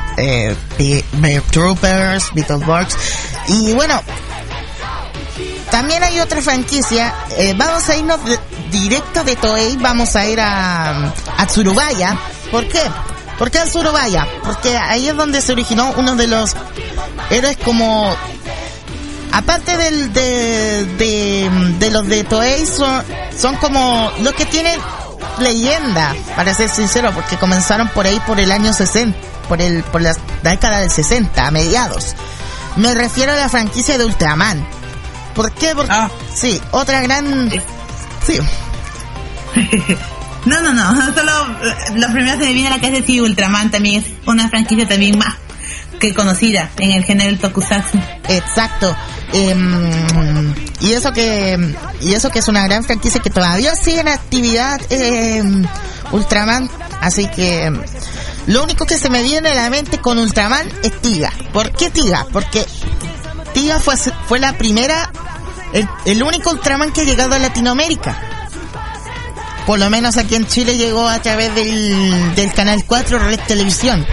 Troopers, Beetleborgs, y bueno, también hay otra franquicia. Vamos a irnos directo de Toei, vamos a ir a Tsurubaya. ¿Por qué? ¿Por qué a Tsurubaya? Porque ahí es donde se originó uno de los héroes, como aparte de los de Toei, son como los que tienen leyenda, para ser sincero, porque comenzaron por ahí por el año 60, por la década del 60, a mediados. Me refiero a la franquicia de Ultraman. ¿Por qué? Porque sí, otra gran... Sí. No, solo lo primero que me viene a la cabeza es que Ultraman también es una franquicia también más que conocida en el género del tokusatsu. Exacto. Y eso que es una gran franquicia que todavía sigue en actividad, Ultraman. Así que lo único que se me viene a la mente con Ultraman es Tiga. ¿Por qué Tiga? Porque Tiga fue la primera, el único Ultraman que ha llegado a Latinoamérica. Por lo menos aquí en Chile llegó a través del Canal 4 Red Televisión.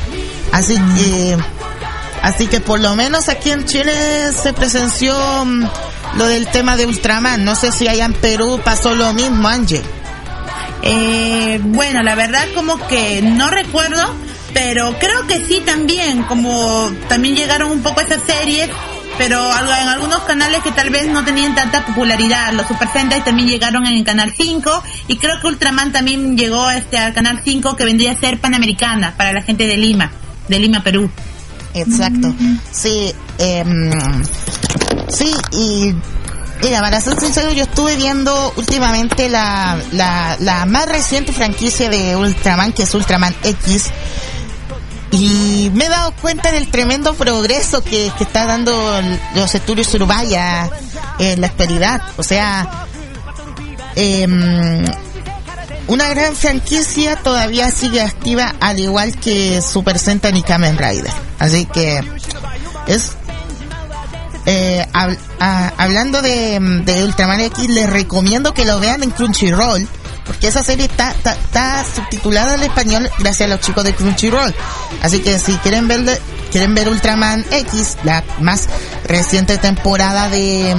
Así que por lo menos aquí en Chile se presenció lo del tema de Ultraman. No sé si allá en Perú pasó lo mismo, Ángel. Bueno, la verdad como que no recuerdo, pero creo que sí también, como también llegaron un poco esas series, pero en algunos canales que tal vez no tenían tanta popularidad. Los Super Sentai también llegaron en el Canal 5, y creo que Ultraman también llegó al Canal 5, que vendría a ser Panamericana, para la gente de Lima, Perú. Exacto. Sí, sí, y mira, para ser sincero, yo estuve viendo últimamente la más reciente franquicia de Ultraman, que es Ultraman X, y me he dado cuenta del tremendo progreso que está dando los estudios Tsurubaya en la actualidad. O sea, una gran franquicia todavía sigue activa, al igual que Super Sentai y Kamen Rider. Así que es hablando de Ultraman X, les recomiendo que lo vean en Crunchyroll, porque esa serie está subtitulada al español gracias a los chicos de Crunchyroll. Así que si quieren ver Ultraman X, la más reciente temporada de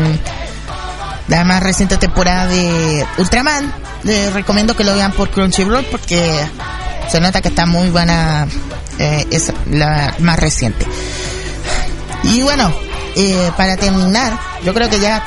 Ultraman, les recomiendo que lo vean por Crunchyroll porque se nota que está muy buena, es la más reciente. Y bueno, para terminar, creo que ya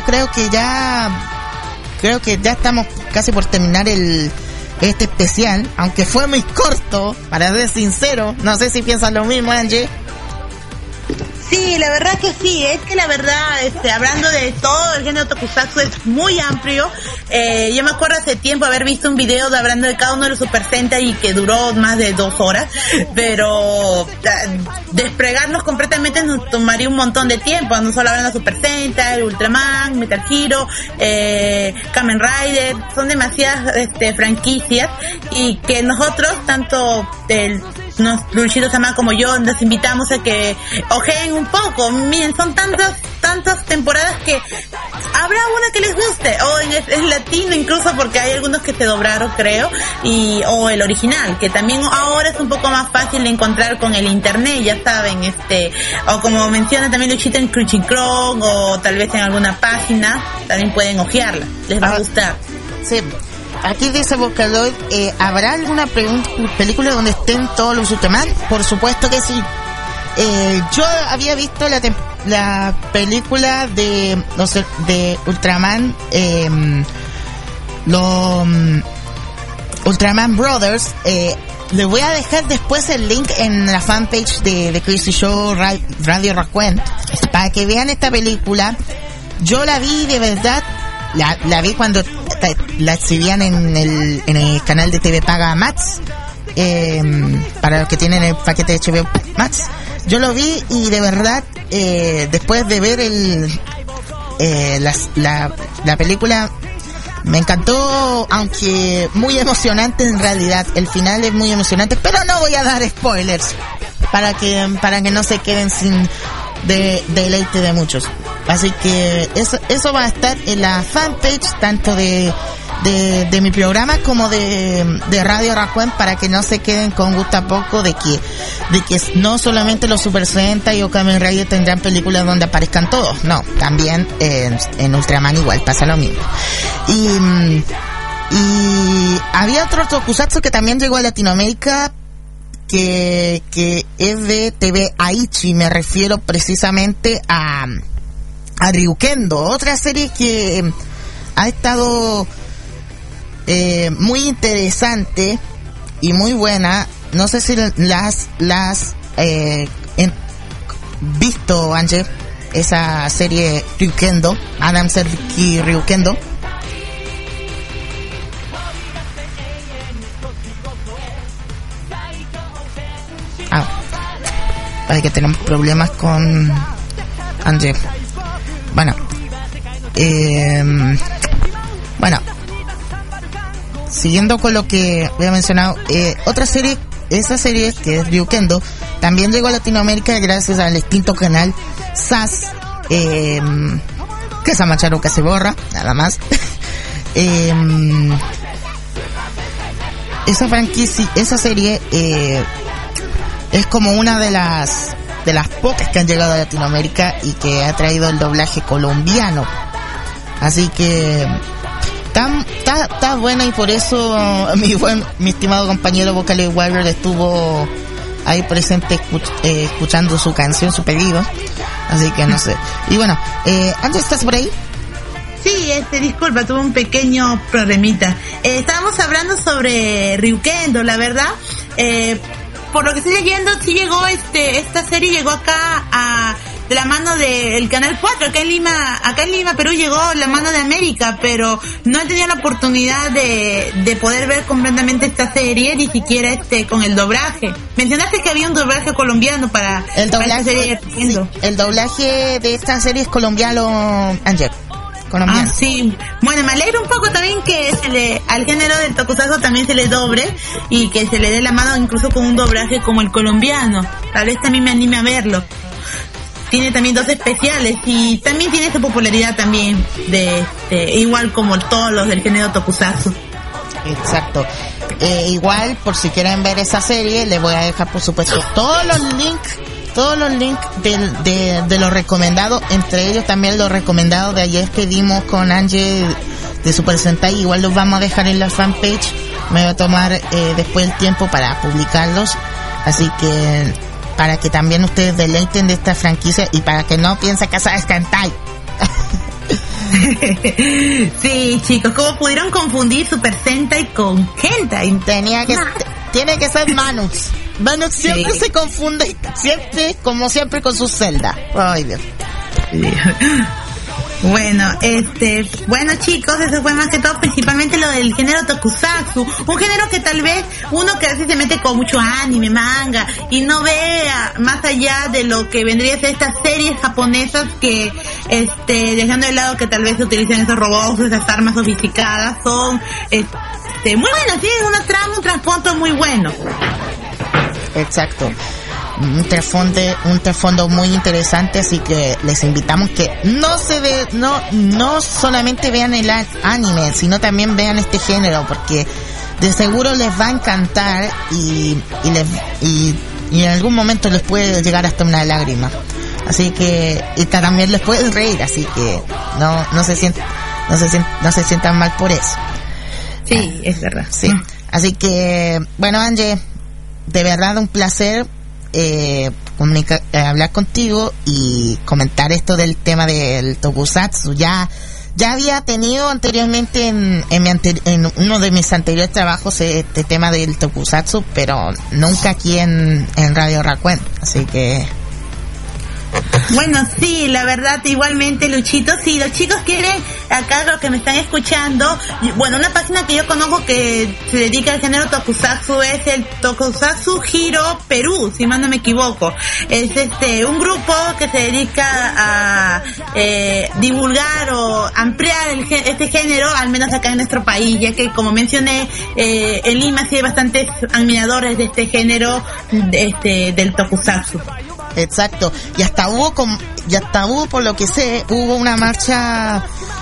estamos casi por terminar este especial, aunque fue muy corto, para ser sincero. No sé si piensan lo mismo, Angie. Sí, la verdad que sí, es que la verdad, hablando de todo el género tokusatsu es muy amplio. Yo me acuerdo hace tiempo haber visto un video hablando de cada uno de los Super Sentai y que duró más de 2 horas, pero despregarnos completamente nos tomaría un montón de tiempo, no solo hablando de Super Sentai, Ultraman, Metal Hero, Kamen Rider, son demasiadas franquicias y que nosotros, tanto Luchito Sama como yo, nos invitamos a que ojeen un poco. Miren, son tantas temporadas que habrá una que les guste, o en latino incluso, porque hay algunos que se doblaron, creo, o el original, que también ahora es un poco más fácil de encontrar con el internet, ya saben, o como menciona también Luchito, en Crunchyroll, o tal vez en alguna página, también pueden ojearla, les va a gustar. Sí. Aquí dice Vocaloid, ¿habrá alguna película donde estén todos los Ultraman? Por supuesto que sí. Yo había visto la película de Ultraman, Ultraman Brothers. Le voy a dejar después el link en la fanpage de Crazy Show Radio Raccoon para que vean esta película. Yo la vi de verdad. La vi cuando la exhibían en el canal de TV Paga Max, para los que tienen el paquete de HBO Max. Yo lo vi y de verdad, después de ver la película, me encantó, aunque muy emocionante en realidad. El final es muy emocionante, pero no voy a dar spoilers para que no se queden sin deleite de muchos. Así que eso va a estar en la fanpage tanto de mi programa como de Radio Raccoon, para que no se queden con gusto a poco de que no solamente los Super Sentai o Kamen Rider tendrán películas donde aparezcan todos. No, también en Ultraman igual pasa lo mismo. Y había otro tokusatsu que también llegó a Latinoamérica, que es de TV Aichi. Me refiero precisamente a Ryukendo, otra serie que ha estado muy interesante y muy buena. No sé si las visto, Ángel, esa serie Ryukendo, Adam Serki Ryukendo. Parece que tenemos problemas con Ángel. Bueno, siguiendo con lo que había mencionado, esa serie que es Ryukendo también llegó a Latinoamérica gracias al extinto canal SAS, que es Amacharo que se borra, nada más. Esa franquicia, esa serie es como una de las pocas que han llegado a Latinoamérica y que ha traído el doblaje colombiano. Así que está buena, y por eso mi estimado compañero Vocaloid Warrior estuvo ahí presente escuchando su canción, su pedido. Así que no sé. Y bueno, Angie, ¿estás por ahí? Sí, disculpa, tuve un pequeño problemita. Estábamos hablando sobre Ryukendo, la verdad. Por lo que estoy leyendo, sí llegó esta serie llegó acá de la mano del Canal 4, acá en Lima, Perú, llegó la mano de América, pero no he tenido la oportunidad de poder ver completamente esta serie, ni siquiera con el doblaje. Mencionaste que había un doblaje colombiano para esta serie. Sí, el doblaje de esta serie es colombiano, Ángel. Colombiano. Sí. Bueno, me alegra un poco también que al género del tokusatsu también se le doble y que se le dé la mano incluso con un doblaje como el colombiano. Tal vez también me anime a verlo. Tiene también 2 especiales y también tiene esa popularidad también igual como todos los del género tokusatsu. Exacto. Igual, por si quieren ver esa serie, les voy a dejar, por supuesto, todos los links de lo recomendado, entre ellos también los recomendados de ayer que dimos con Angie de Super Sentai. Igual los vamos a dejar en la fanpage. Me voy a tomar después el tiempo para publicarlos, así que para que también ustedes deleiten de esta franquicia y para que no piensen que es Sentai. Sí, chicos, ¿cómo pudieron confundir Super Sentai con Hentai? Tiene que ser Manux. Manux siempre se confunde, como siempre con su Zelda. Ay, Dios. Bueno, chicos, eso fue más que todo principalmente lo del género tokusatsu, un género que tal vez uno que a veces se mete con mucho anime, manga, y no vea más allá de lo que vendría a ser estas series japonesas que, dejando de lado que tal vez se utilicen esos robots, esas armas sofisticadas, son, muy buenas, tienen una trama, un trasfondo muy bueno. Exacto. Un trasfondo muy interesante, así que les invitamos que no solamente vean el anime, sino también vean este género, porque de seguro les va a encantar y en algún momento les puede llegar hasta una lágrima, así que y también les pueden reír, así que no se sientan mal por eso. Sí, es verdad. Sí. Así que bueno, Angie, de verdad un placer hablar contigo y comentar esto del tema del tokusatsu. Ya había tenido anteriormente en uno de mis anteriores trabajos este tema del tokusatsu, pero nunca aquí en Radio Rakuen, así que bueno, sí, la verdad, igualmente, Luchito, si los chicos quieren, acá los que me están escuchando, bueno, una página que yo conozco que se dedica al género tokusatsu es el Tokusatsu Hero Perú, si mal no me equivoco. Es un grupo que se dedica a divulgar o ampliar este género, al menos acá en nuestro país, ya que, como mencioné, en Lima sí hay bastantes admiradores de este género, del tokusatsu. Exacto, y hasta hubo por lo que sé, hubo una marcha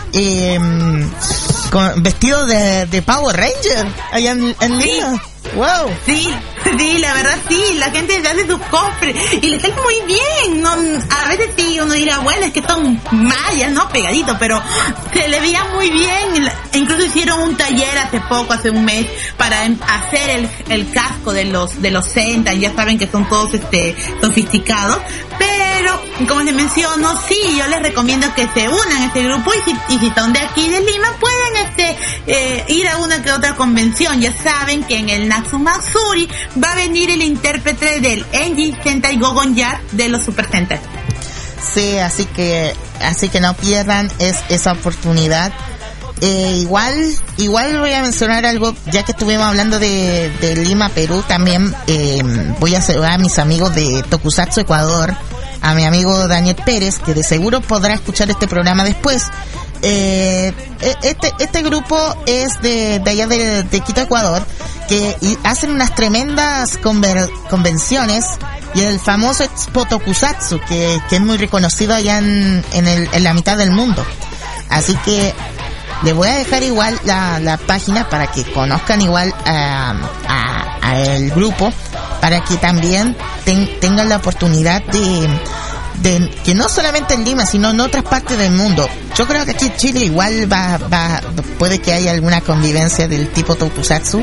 con vestido de Power Ranger allá en Lima. Wow. Sí, la verdad sí, la gente se hace sus cofres y le sale muy bien, ¿no? A veces sí uno dirá, bueno, es que son mallas, ¿no? Pegaditos, pero se le veía muy bien. Incluso hicieron un taller hace un mes para hacer el casco de los Sentai, ya saben que son todos sofisticados, pero como les menciono, sí, yo les recomiendo que se unan a este grupo y si son de aquí de Lima pueden ir a una que otra convención. Ya saben que en el Natsumatsuri va a venir el intérprete del Enji Sentai Gogon Yard de los Super Sentai. Sí, así que no pierdan esa oportunidad. Igual voy a mencionar algo, ya que estuvimos hablando de Lima, Perú, también voy a saludar a mis amigos de Tokusatsu Ecuador, a mi amigo Daniel Pérez, que de seguro podrá escuchar este programa después. Este grupo es de allá de Quito, Ecuador, que hacen unas tremendas convenciones, y el famoso Expo Tokusatsu, que es muy reconocido allá en la mitad del mundo. Así que les voy a dejar igual la página para que conozcan igual a el grupo, para que también tengan la oportunidad de que no solamente en Lima, sino en otras partes del mundo. Yo creo que aquí en Chile igual puede que haya alguna convivencia del tipo Tokusatsu.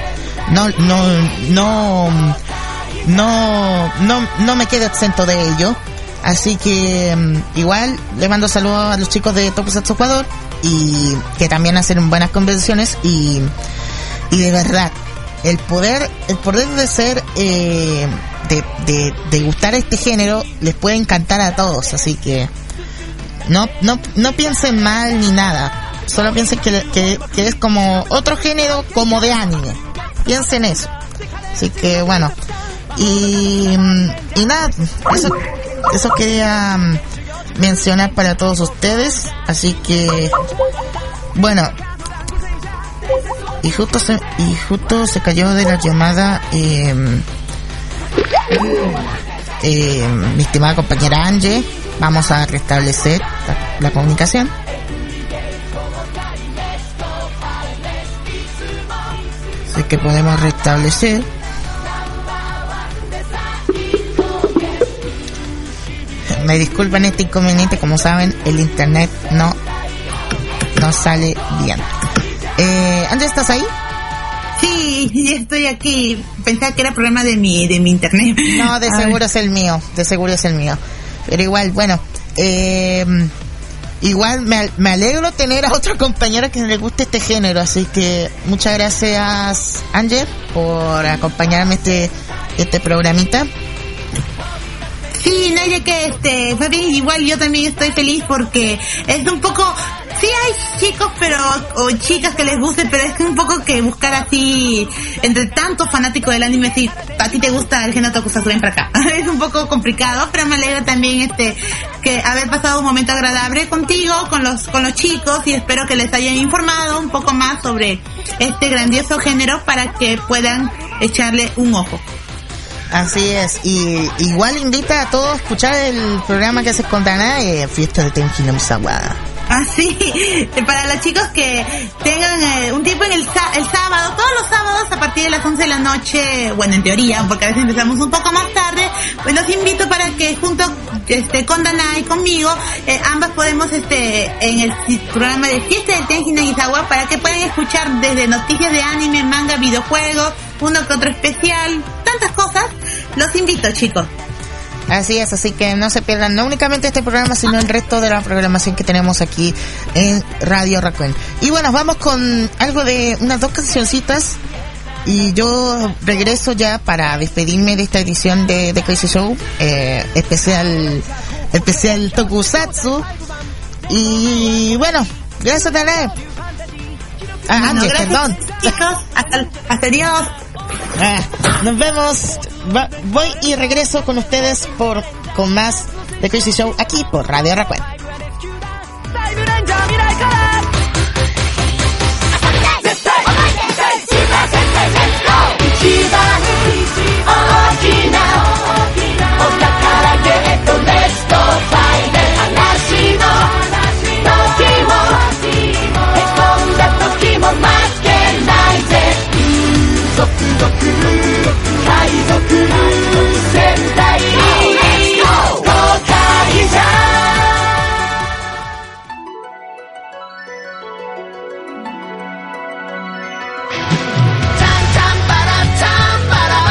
No me quedo exento de ello. Así que igual le mando saludos a los chicos de Tokusatsu Ecuador, y que también hacen buenas convenciones, y de verdad el poder de ser de gustar este género les puede encantar a todos, así que no piensen mal ni nada, solo piensen que es como otro género, como de anime, piensen eso. Así que bueno, y nada, eso quería mencionar para todos ustedes. Así que bueno, y justo se cayó de la llamada mi estimada compañera Angie. Vamos a restablecer la comunicación. que podemos restablecer. Me disculpan este inconveniente, como saben, el internet no sale bien. ¿Andrés, estás ahí? Sí, ya estoy aquí. Pensaba que era problema de mi internet. No, de seguro es el mío, Pero igual, bueno, igual me alegro tener a otra compañera que le guste este género, así que muchas gracias, Ángel, por acompañarme este programita. Sí, Naya, que Fabi, igual yo también estoy feliz porque es un poco, sí hay chicos o chicas que les guste, pero es un poco que buscar así entre tantos fanáticos del anime, si a ti te gusta el género tokusatsu, ven para acá. Es un poco complicado, pero me alegra también que haber pasado un momento agradable contigo, con los chicos, y espero que les hayan informado un poco más sobre este grandioso género para que puedan echarle un ojo. Así es, y igual invita a todos a escuchar el programa que hace con Danae, Fiesta de Tenji no Misawa. Ah, sí, para los chicos que tengan un tiempo en el sábado, todos los sábados a partir de las 11 de la noche, bueno, en teoría, porque a veces empezamos un poco más tarde, pues los invito para que junto con Danae y conmigo, ambas podemos en el programa de Fiesta de Tenji no Misawa, para que puedan escuchar desde noticias de anime, manga, videojuegos, uno que otro especial, tantas cosas. Los invito, chicos. Así es, así que no se pierdan no únicamente este programa, sino el resto de la programación que tenemos aquí en Radio Rakuen. Y bueno, vamos con algo de unas 2 cancioncitas y yo regreso ya para despedirme de esta edición de Crazy Show, especial Tokusatsu. Y bueno, gracias, Danae. Ángel, perdón. Chicos, hasta Dios. Nos vemos. Voy y regreso con ustedes con más de Crazy Show aquí por Radio Rakuen. タンタンパラタンパラ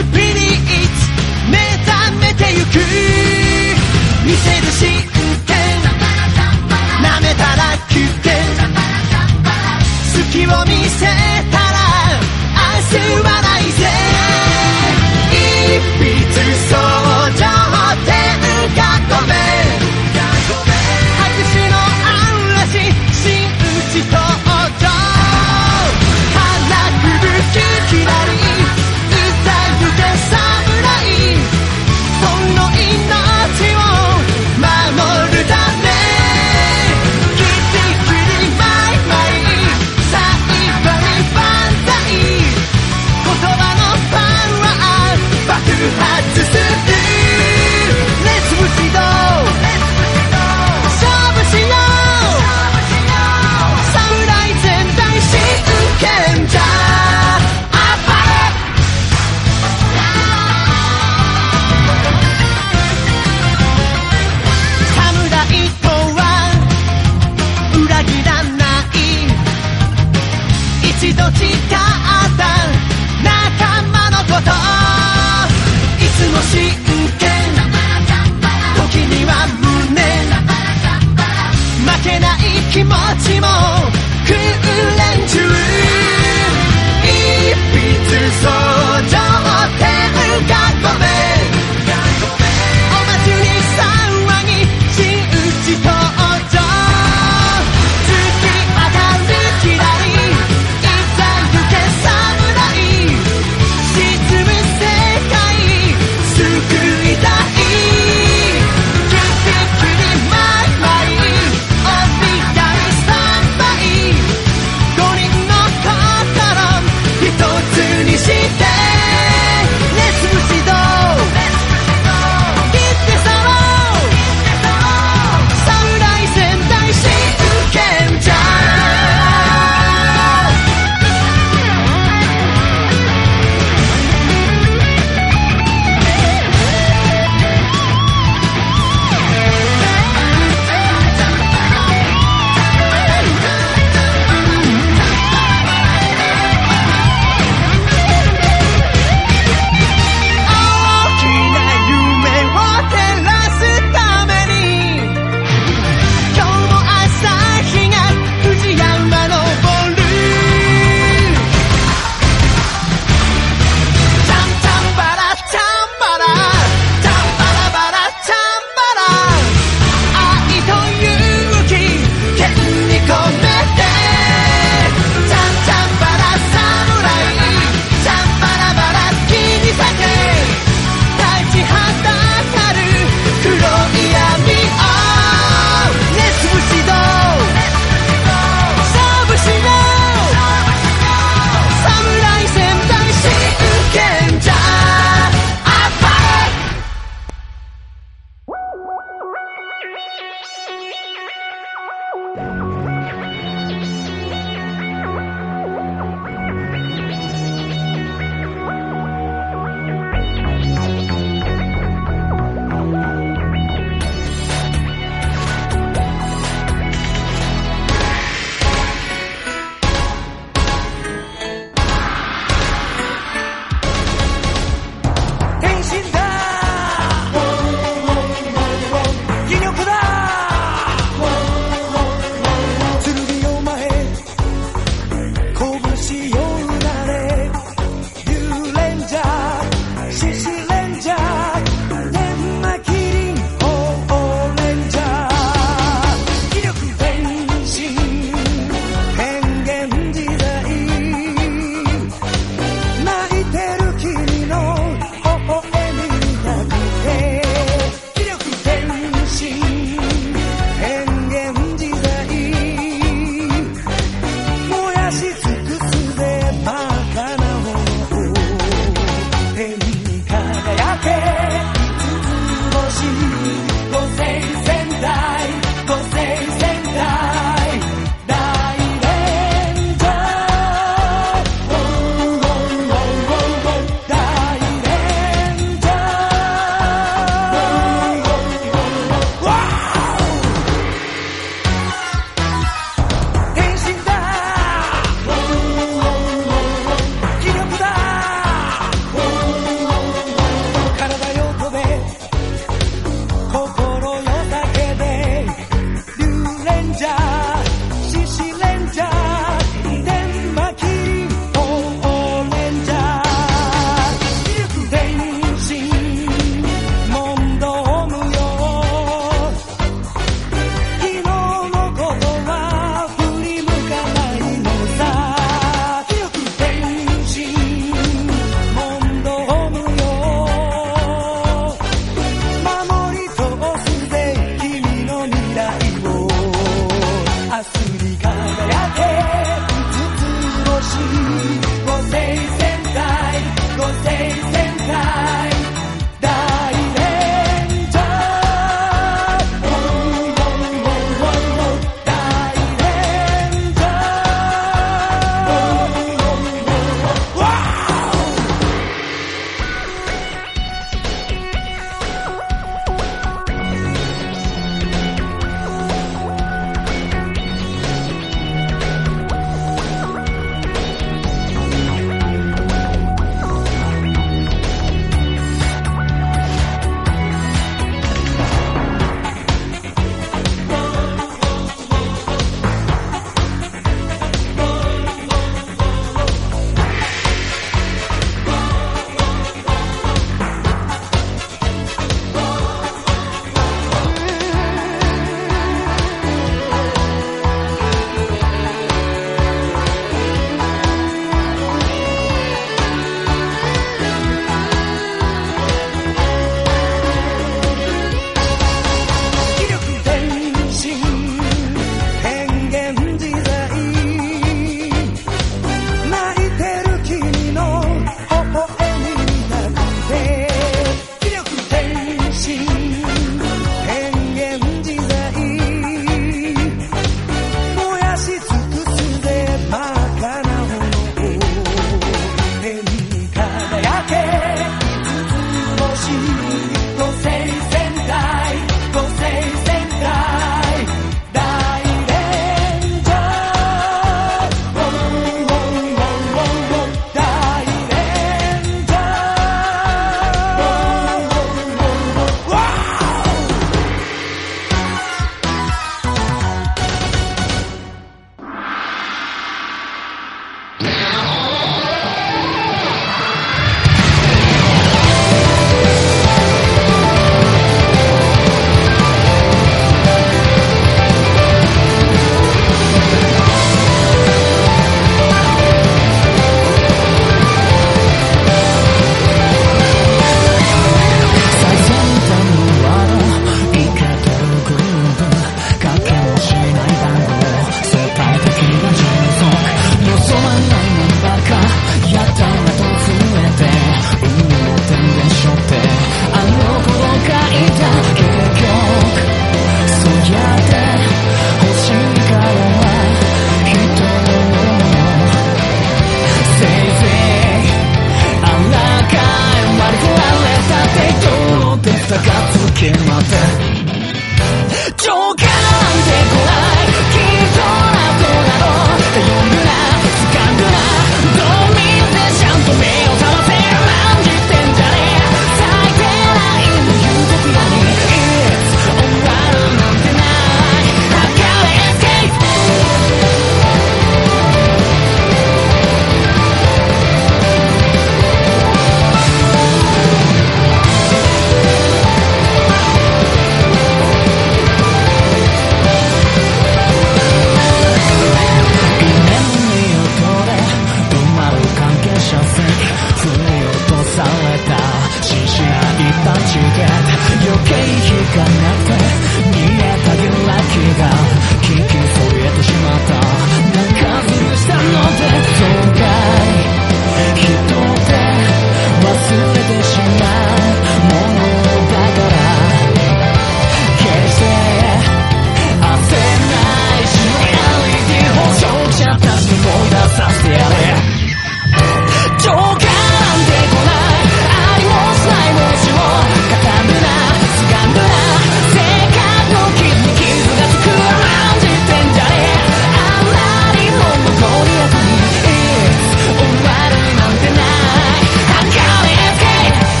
して余計引かなくて見えた夜明けが聞きそびれてしまったなんかずるしたのでそうかい人って忘れてしまうものだから決して焦らない白い LED 放送者たちに声出させてやれ情がなんて来ないありもしないもしも語るな掴んだな生活の傷に傷がつく感じてんじゃねえあんまりも残りやすいいつ終わるなんてない明るいエスケープ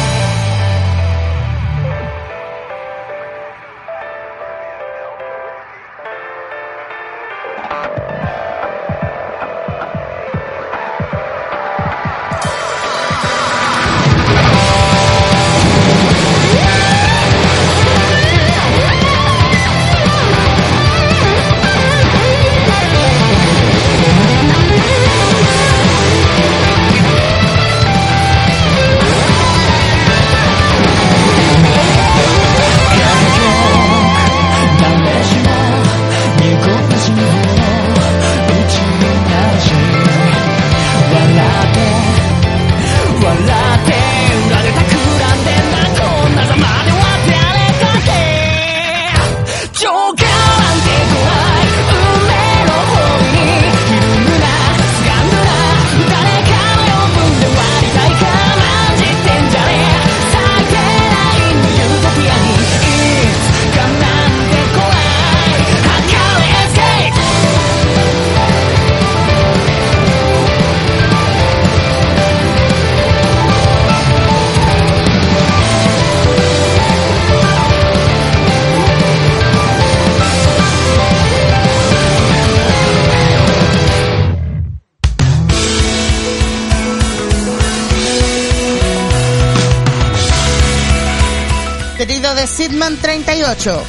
Querido de Sidman 38.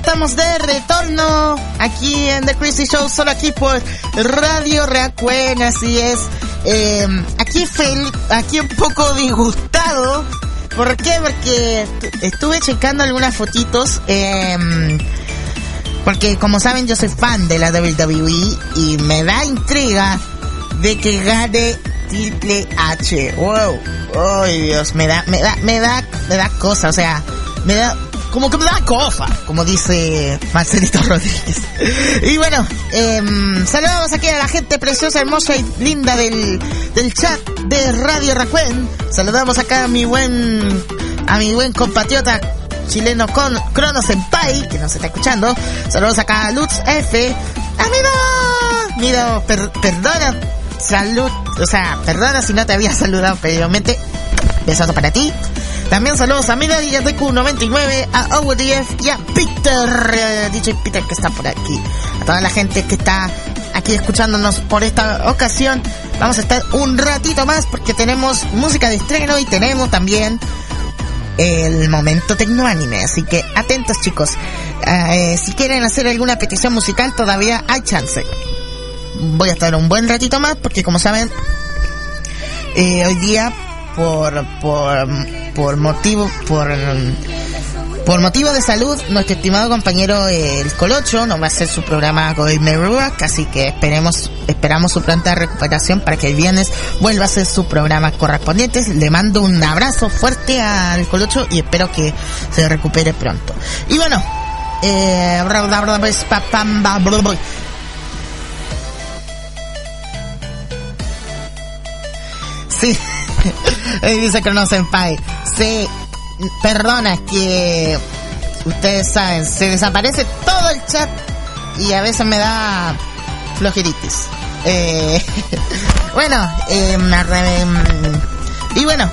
estamos de retorno aquí en The Crazy Show, solo aquí por Radio Reacuen, así es. Aquí un poco disgustado. ¿Por qué? Porque estuve checando algunas fotitos, porque como saben yo soy fan de la WWE y me da intriga de que gane Triple H. Wow, oh Dios, me da cosa, o sea, me da cosa, como dice Marcelito Rodríguez. Y bueno, saludamos aquí a la gente preciosa, hermosa y linda del chat de Radio Reacuen. Saludamos acá a mi buen compatriota chileno Crono Senpai, que nos está escuchando. Saludos acá a Lutz F. Mido, perdona, salud, o sea, perdona si no te había saludado previamente. Besos para ti. También saludos a Mida y a DQ99, a OWDF y a Peter, DJ Peter, que está por aquí. A toda la gente que está aquí escuchándonos por esta ocasión. Vamos a estar un ratito más porque tenemos música de estreno y tenemos también el momento tecnoanime. Así que atentos, chicos. Si quieren hacer alguna petición musical todavía hay chance. Voy a estar un buen ratito más porque, como saben, hoy día por motivo de salud, nuestro estimado compañero el Colocho no va a hacer su programa Goime Rock, así que esperamos su pronta recuperación para que el viernes vuelva a hacer su programa correspondiente. Le mando un abrazo fuerte al Colocho y espero que se recupere pronto. Y bueno, sí. Dice Crono Senpai. Sí, perdona, que ustedes saben, se desaparece todo el chat y a veces me da flojeritis. Bueno, y bueno,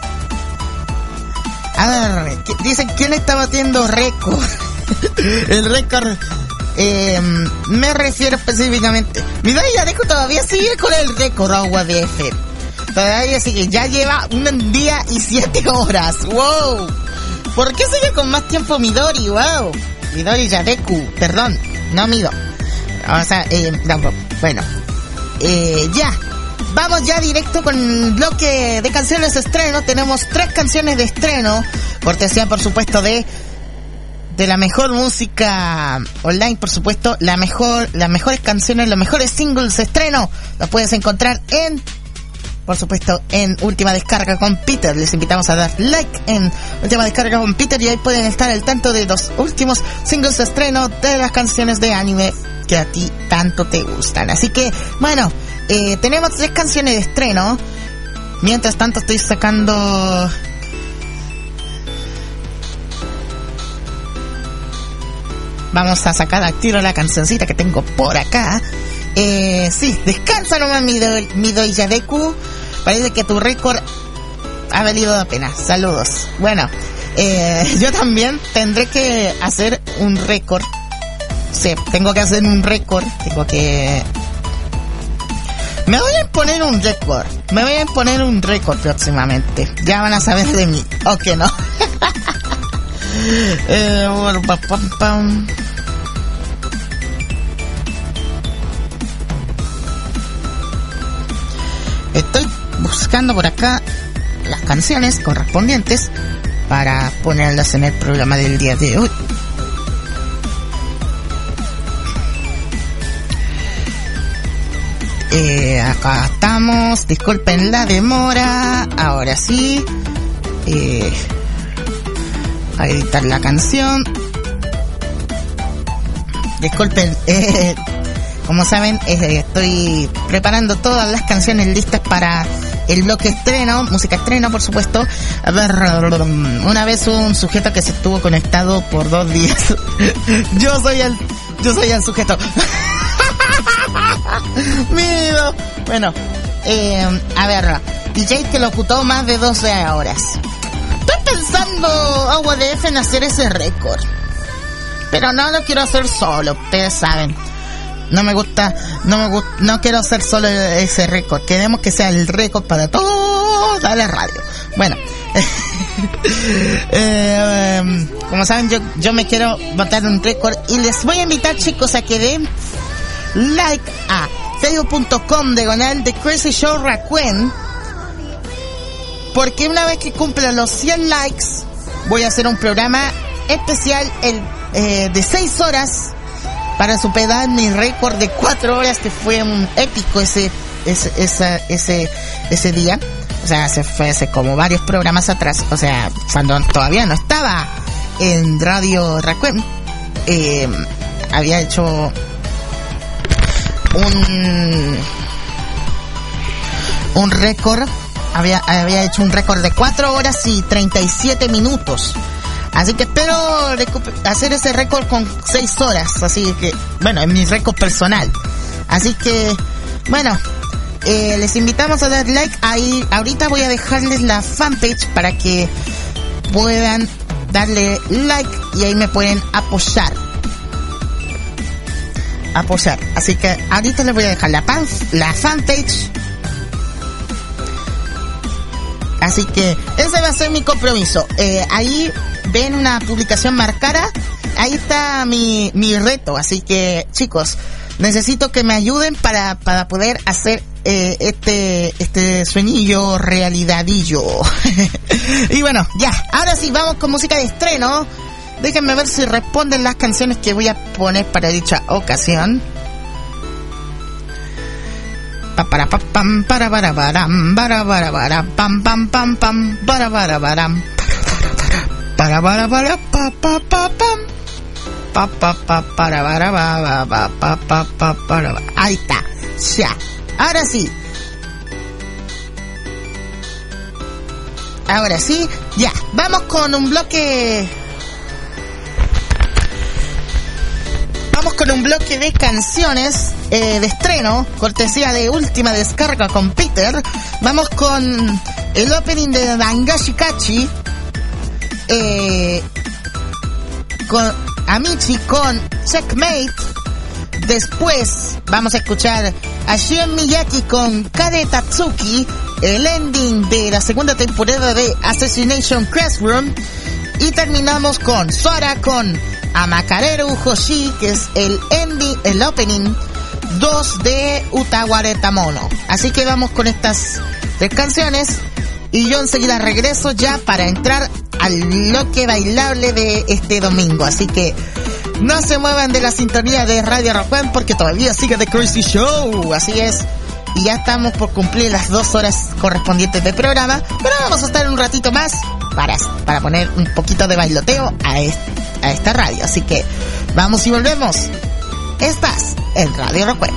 a ver, dicen quién está batiendo récord. El récord, me refiero específicamente. Mira, ya dejo todavía sigue con el récord agua de F. Todavía sigue, ya lleva un día y 7 horas. ¡Wow! ¿Por qué sigue con más tiempo Midori? ¡Wow! Midori Yadeku, perdón, no Mido. O sea, bueno, ya. Vamos ya directo con el bloque de canciones de estreno. Tenemos 3 canciones de estreno, cortesía, por supuesto, de la mejor música online, por supuesto. Las mejores canciones, los mejores singles de estreno los puedes encontrar por supuesto, en Última Descarga con Peter. Les invitamos a dar like en Última Descarga con Peter y ahí pueden estar al tanto de los últimos singles de estreno de las canciones de anime que a ti tanto te gustan. Así que, bueno, tenemos 3 canciones de estreno. Mientras tanto estoy sacando... Vamos a sacar al tiro la cancioncita que tengo por acá. Sí, descansa nomás, Midori Yadeku. Parece que tu récord ha valido la pena. Saludos. Bueno, yo también tendré que hacer un récord. Sí, tengo que hacer un récord. Me voy a imponer un récord próximamente. Ya van a saber de mí. ¿O que no? Estoy buscando por acá las canciones correspondientes para ponerlas en el programa del día de hoy. Acá estamos. Disculpen la demora. Ahora sí. A editar la canción. Disculpen. Como saben, estoy preparando todas las canciones listas para el bloque estreno, música estreno, por supuesto. A ver, una vez un sujeto que se estuvo conectado por 2 días. Yo soy el sujeto. Mido. Bueno, a ver, DJ que lo ocupó más de 12 horas. Estoy pensando, Agua de F, en hacer ese récord. Pero no lo quiero hacer solo, ustedes saben. No quiero hacer solo ese récord. Queremos que sea el récord para toda la radio. Bueno, Como saben, yo me quiero botar un récord y les voy a invitar, chicos, a que den like a facebook.com/The Crazy Show Raquen, porque una vez que cumpla los 100 likes voy a hacer un programa especial de 6 horas para superar mi récord de 4 horas, que fue un épico ese día. O sea, se fue hace como varios programas atrás, o sea, cuando todavía no estaba en Radio Raquen, había hecho un récord, había hecho un récord de 4 horas y 37 minutos. Así que espero hacer ese récord con 6 horas, así que, bueno, es mi récord personal. Así que, bueno, les invitamos a dar like. Ahí ahorita voy a dejarles la fanpage para que puedan darle like y ahí me pueden apoyar. Así que ahorita les voy a dejar la fanpage. Así que ese va a ser mi compromiso. Ahí ven una publicación marcada. Ahí está mi reto. Así que, chicos, necesito que me ayuden para poder hacer este sueñillo realidadillo. Y bueno, ya, ahora sí, vamos con música de estreno. Déjenme ver si responden las canciones que voy a poner para dicha ocasión. Para pam para baram para pam pam pam pam para baram para pa pa pa pam pa pa pa para. Ahí está, ya. Ahora sí, ya. Vamos con un bloque. Vamos con un bloque de canciones de estreno, cortesía de Última Descarga con Peter. Vamos con el opening de Dangashi Kachi, con Amici con Checkmate. Después vamos a escuchar a Shion Miyaki con Kade Tatsuki, el ending de la segunda temporada de Assassination Classroom. Y terminamos con Sora con Amakareru Hoshi, que es el opening 2 de Utaware Tamono. Así que vamos con estas 3 canciones y yo enseguida regreso ya para entrar al bloque bailable de este domingo. Así que no se muevan de la sintonía de Radio Raquen porque todavía sigue The Crazy Show. Así es. Y ya estamos por cumplir las 2 horas correspondientes del programa, pero vamos a estar un ratito más para poner un poquito de bailoteo a esta radio. Así que vamos y volvemos. Estás en Radio Raquen.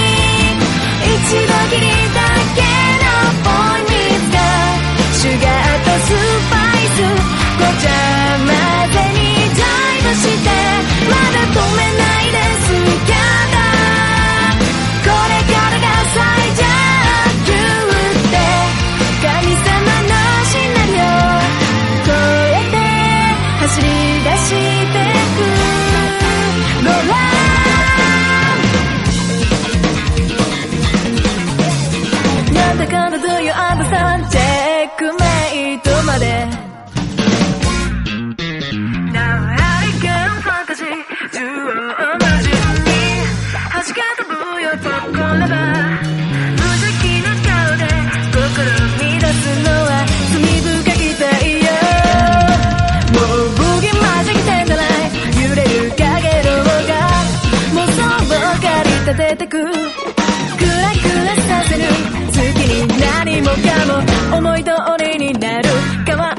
Sugar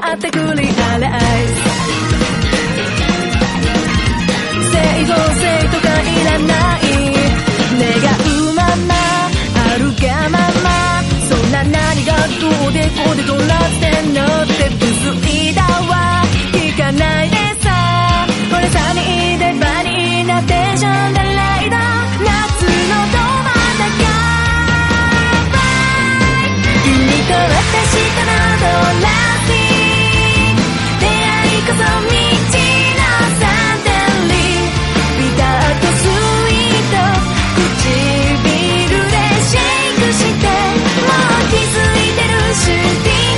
ってクリアライズ整合性とかいらない願うままあるがままそんな何がどうでこうで取らせてのってブスイだわ聞かないでさ俺さにでバニーなテンションでライド夏のど真ん中君と私とのドラフィー出会いこそ道のサンデリービターとスイート唇でシェイクしてもう気づいてるシューティング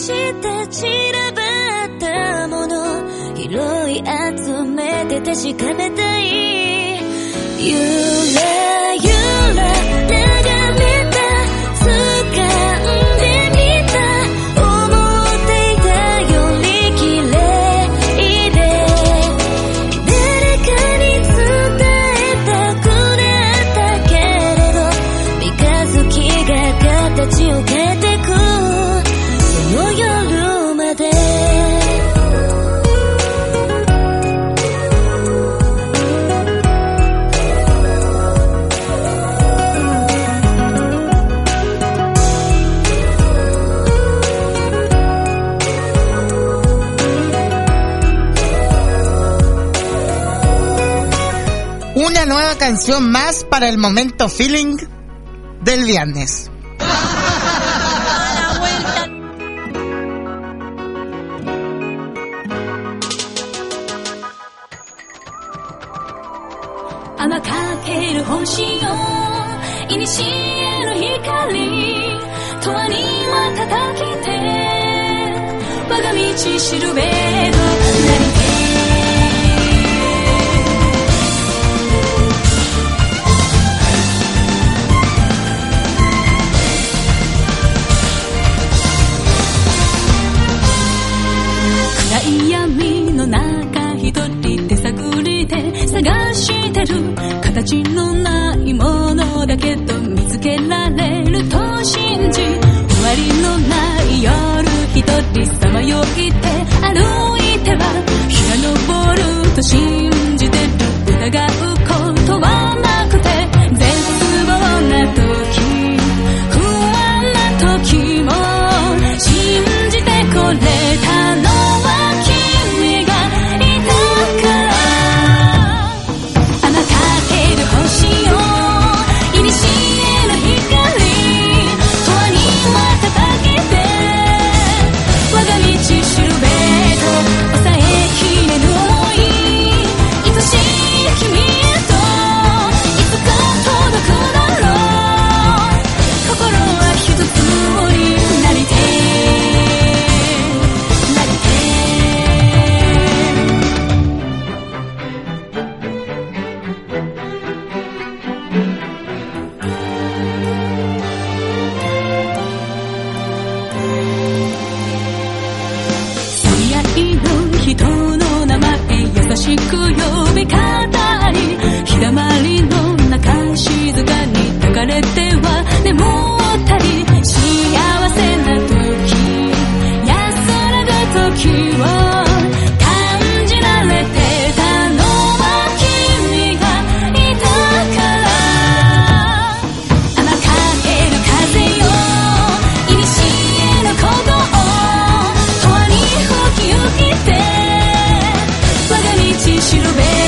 して散らばったもの拾い集めて確かめたいゆらゆら眺めた掴んでみた思っていたより綺麗で誰かに伝えたくなったけれど三日月が形を変えてくその夜まで Una nueva canción más para el momento feeling del viernes. Ama kakeru hoshi yo inishiye no hikari toani wa tatakite waga michi shirubedo narite暗闇の中一人手探りで探してる形のないものだけど見つけられると信じ終わりのない夜一人さまよいて歩いては日が昇ると信じてる疑うことはなくて絶望な時不安な時も信じてこれたの白べ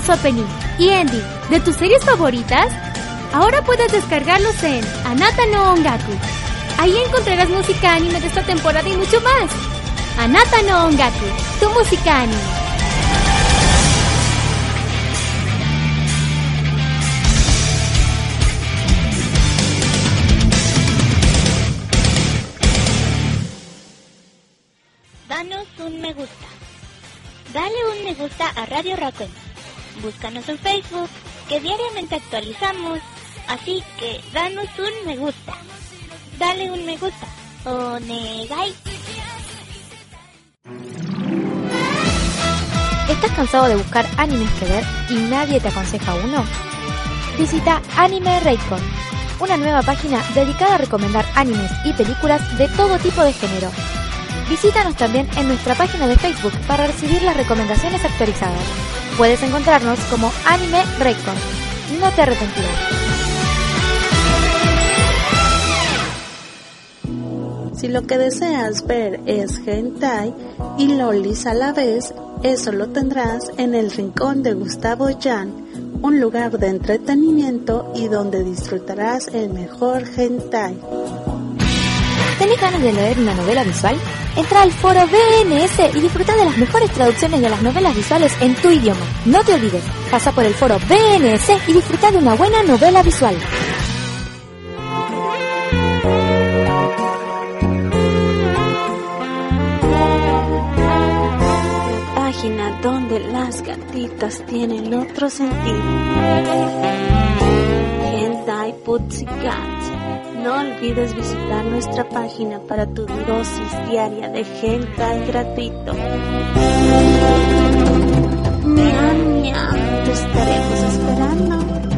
opening y ending de tus series favoritas? Ahora puedes descargarlos en Anata no Ongaku. Ahí encontrarás música anime de esta temporada y mucho más. Anata no Ongaku, tu música anime. Danos un me gusta. Dale un me gusta a Radio Rakuen. Búscanos en Facebook, que diariamente actualizamos. Así que danos un me gusta. Dale un me gusta. Onegai. ¿Estás cansado de buscar animes que ver y nadie te aconseja uno? Visita Anime Raycon, una nueva página dedicada a recomendar animes y películas de todo tipo de género. Visítanos también en nuestra página de Facebook para recibir las recomendaciones actualizadas. Puedes encontrarnos como Anime Raycon. No te arrepentirás. Si lo que deseas ver es hentai y lolis a la vez, eso lo tendrás en el rincón de Gustavo Yan, un lugar de entretenimiento y donde disfrutarás el mejor hentai. ¿Tenés ganas de leer una novela visual? Entra al foro BNS y disfruta de las mejores traducciones de las novelas visuales en tu idioma. No te olvides, pasa por el foro BNS y disfruta de una buena novela visual. Página donde las gatitas tienen otro sentido. Hentai Pussycat. No olvides visitar nuestra página para tu dosis diaria de hentai gratuito. Miam, miam, te estaremos esperando.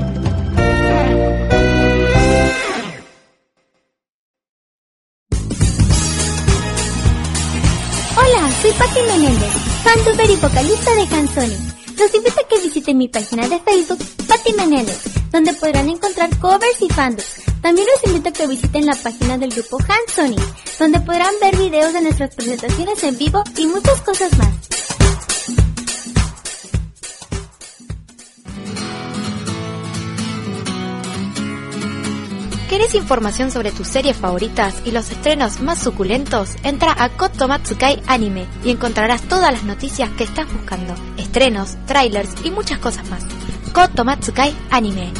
Hola, soy Patti Menéndez, fantuber y vocalista de Hansoni. Los invito a que visiten mi página de Facebook, Patti Menéndez, donde podrán encontrar covers y fandoms. También los invito a que visiten la página del grupo Hansoni, donde podrán ver videos de nuestras presentaciones en vivo y muchas cosas más. ¿Querés información sobre tus series favoritas y los estrenos más suculentos? Entra a Kotomatsukai Anime y encontrarás todas las noticias que estás buscando, estrenos, trailers y muchas cosas más. Kotomatsukai Anime.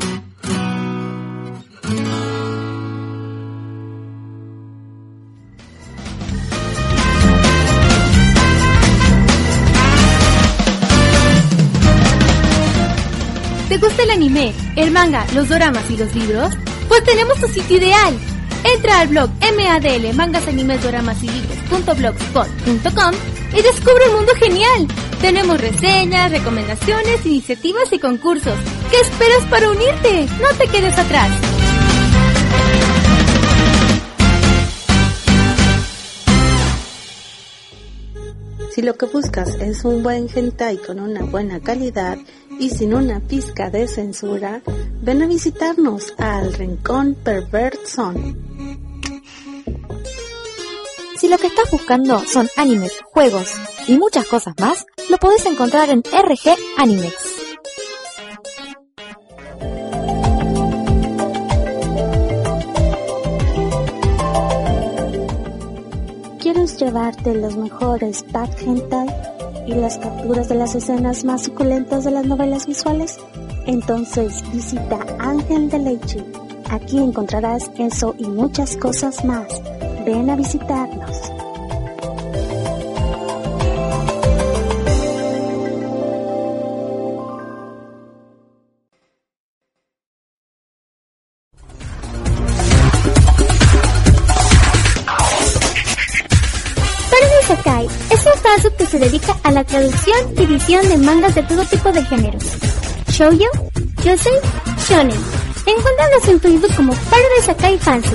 ¿Te gusta el anime, el manga, los doramas y los libros? Pues tenemos tu sitio ideal. Entra al blog MADL Mangas Animes Doramas y Libros.blogspot.com y descubre un mundo genial. Tenemos reseñas, recomendaciones, iniciativas y concursos. ¿Qué esperas para unirte? No te quedes atrás. Si lo que buscas es un buen hentai con una buena calidad y sin una pizca de censura, ven a visitarnos al Rincón Pervert Zone. Si lo que estás buscando son animes, juegos y muchas cosas más, lo podés encontrar en RG Animex. ¿Quieres llevarte los mejores pack hentai y las capturas de las escenas más suculentas de las novelas visuales? Entonces visita Ángel de Leche. Aquí encontrarás eso y muchas cosas más. Ven a visitarnos. Sakai es un fansub que se dedica a la traducción y edición de mangas de todo tipo de géneros. Shoujo, Yosei, Shonen. Encuéntranos en Facebook como Paradise Sakai Fansub.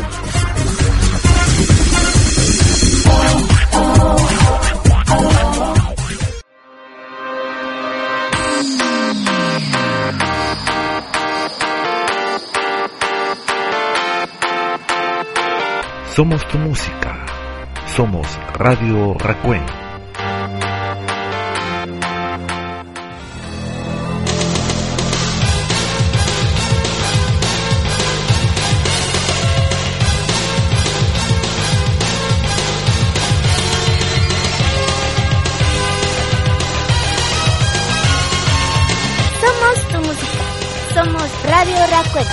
Somos tu música. Somos Radio Rakuen. Somos Radio Rakuen.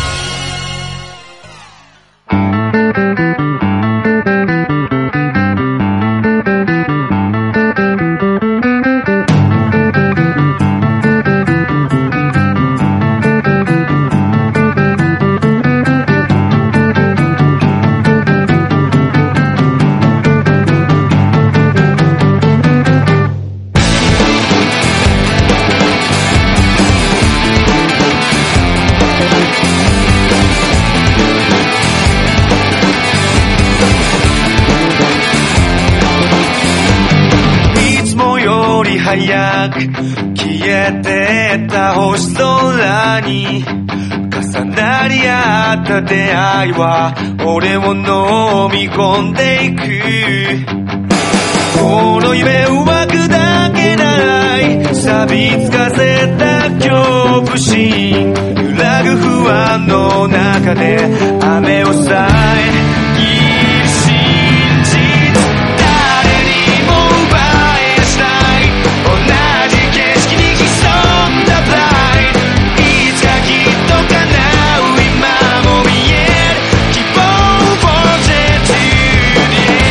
早く消えてった星空に重なり合った出会いは俺を飲み込んでいく。この夢は砕けない錆びつかせた恐怖心、揺らぐ不安の中で雨を遮り真実、誰にも奪えしない同じ景色に潜んだプライド、いつかきっと叶う今も見える希望をジェットに。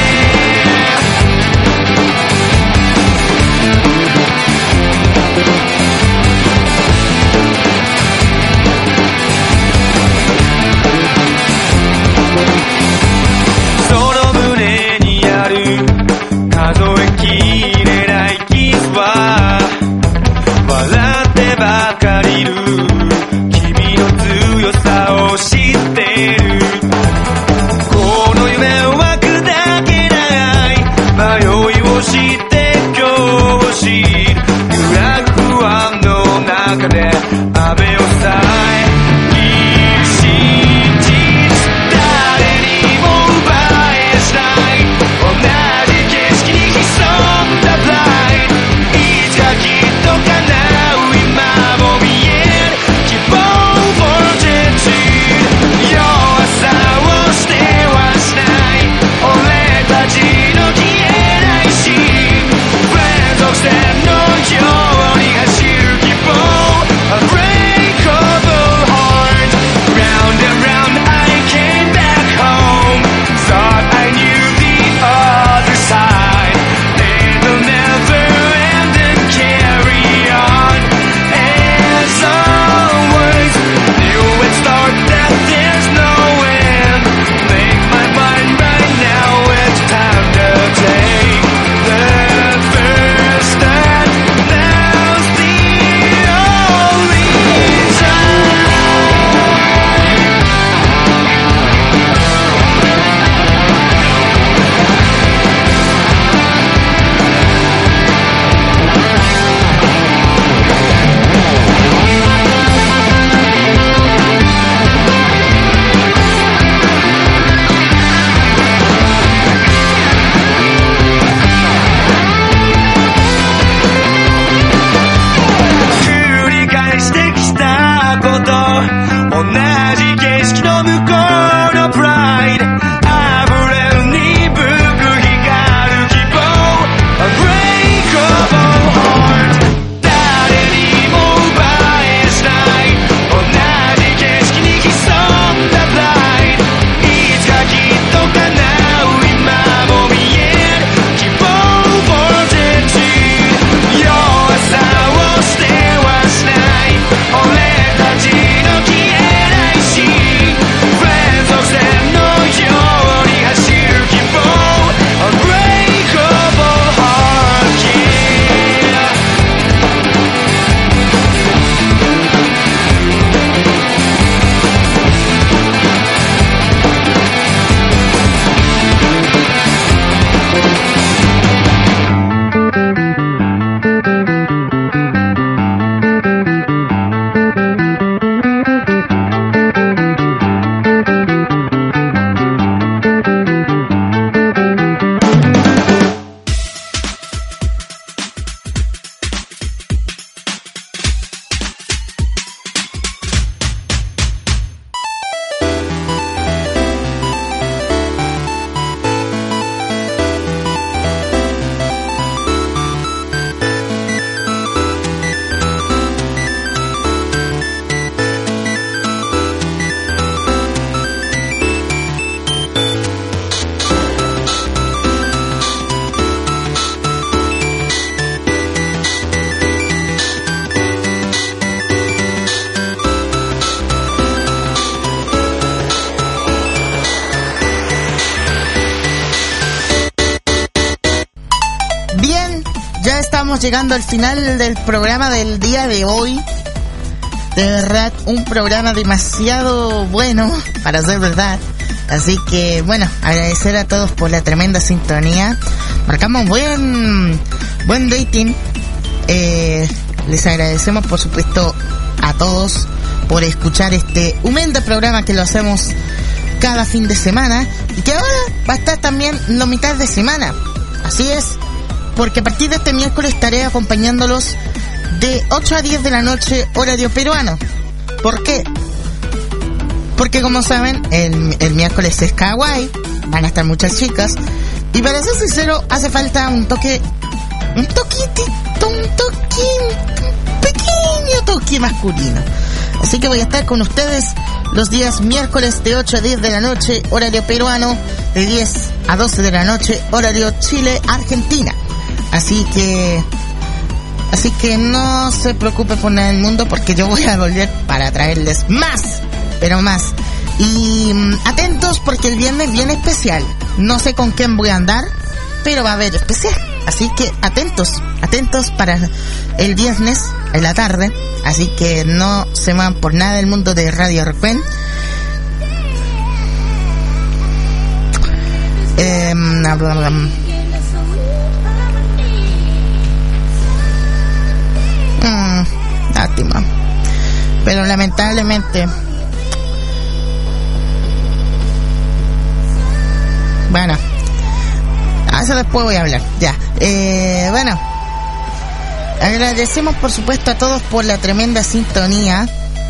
estamos llegando al final del programa del día de hoy. De verdad, un programa demasiado bueno para ser verdad. Así que, bueno, agradecer a todos por la tremenda sintonía. Marcamos buen rating. Les agradecemos, por supuesto, a todos por escuchar este humilde programa que lo hacemos cada fin de semana y que ahora va a estar también la mitad de semana. Así es, porque a partir de este miércoles estaré acompañándolos de 8 a 10 de la noche, horario peruano. ¿Por qué? Porque como saben, el miércoles es kawaii, van a estar muchas chicas, y para ser sincero, hace falta un pequeño toque masculino. Así que voy a estar con ustedes los días miércoles de 8 a 10 de la noche, horario peruano, de 10 a 12 de la noche, horario Chile, Argentina. Así que no se preocupe por nada del mundo, porque yo voy a volver para traerles más, pero más. Y atentos, porque el viernes viene especial. No sé con quién voy a andar, pero va a haber especial. Así que atentos para el viernes en la tarde. Así que no se van por nada del mundo de Radio Recuén. Lástima. Pero lamentablemente, bueno, eso después voy a hablar. Ya. Bueno, agradecemos por supuesto a todos por la tremenda sintonía.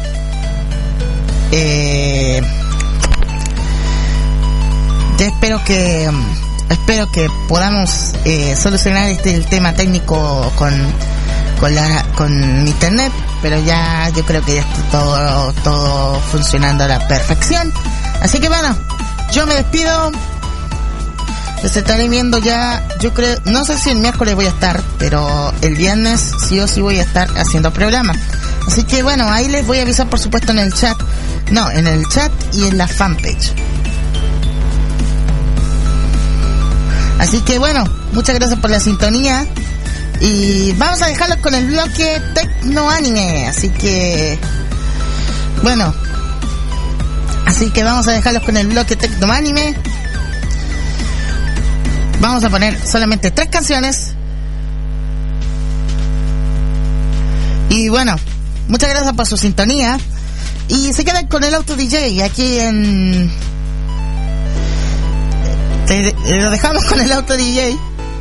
Espero que podamos solucionar el tema técnico con internet, pero ya yo creo que ya está todo funcionando a la perfección. Así que bueno, yo me despido. Les estaré viendo ya, yo creo, no sé si el miércoles voy a estar, pero el viernes sí o sí voy a estar haciendo programa. Así que bueno, ahí les voy a avisar por supuesto en el chat. No, en el chat y en la fanpage. Así que bueno, muchas gracias por la sintonía. Y vamos a dejarlos con el bloque Tecno Anime. Así que bueno, vamos a dejarlos con el bloque Tecno Anime. Vamos a poner solamente 3 canciones. Y bueno, muchas gracias por su sintonía. Y se quedan con el Auto DJ aquí en... lo dejamos con el Auto DJ.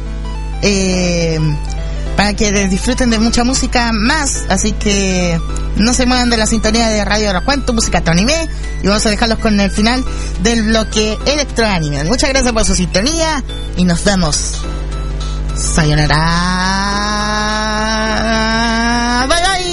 Para que disfruten de mucha música más. Así que no se muevan de la sintonía de Radio Recuento, música anime. Y vamos a dejarlos con el final del bloque electroanime. Muchas gracias por su sintonía y nos vemos. Sayonara. Bye bye.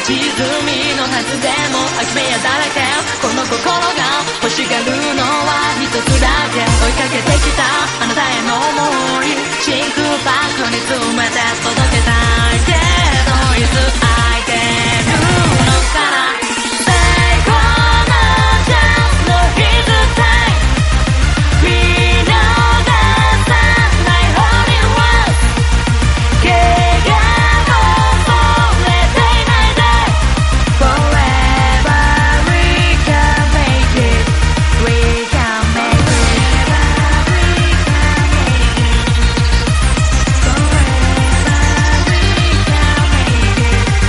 沈みのはずでも悪夢やだらけこの心が欲しがるのは一つだけ追いかけてきたあなたへの想い真空箱に詰めて届けたいけどいつ空いてるのかな最高のチャンスの日付見逃さないホーリーワン怪我も恐れていないで Forever we can make it We can make it Forever we can make it Forever we can make it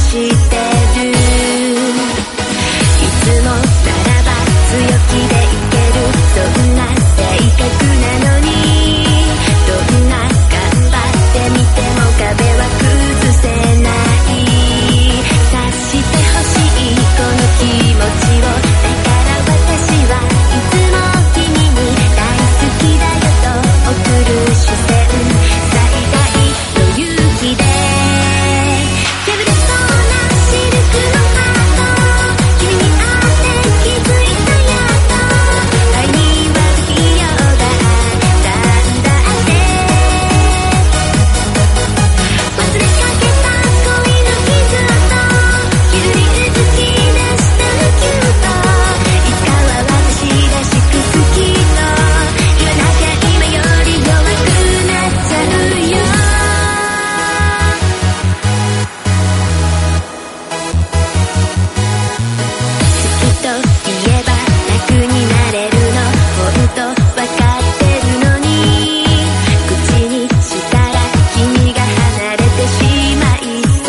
してるいつもならば強気でいけるそんな性格なのにどんな頑張ってみても壁は崩せない察してほしいこの気持ちをだから私はいつも君に大好きだよと送る視線最大の勇気で破れそうなシルクのハート君に会って気づいたやっと愛には不器用だったんだって忘れかけた恋の傷跡譲り受け出したキュートいつかは私らしく好きと言わなきゃ今より弱くなっちゃうよ好きと言えば楽になれるのほんとわかってるのに口にしたら君が離れてしまいそう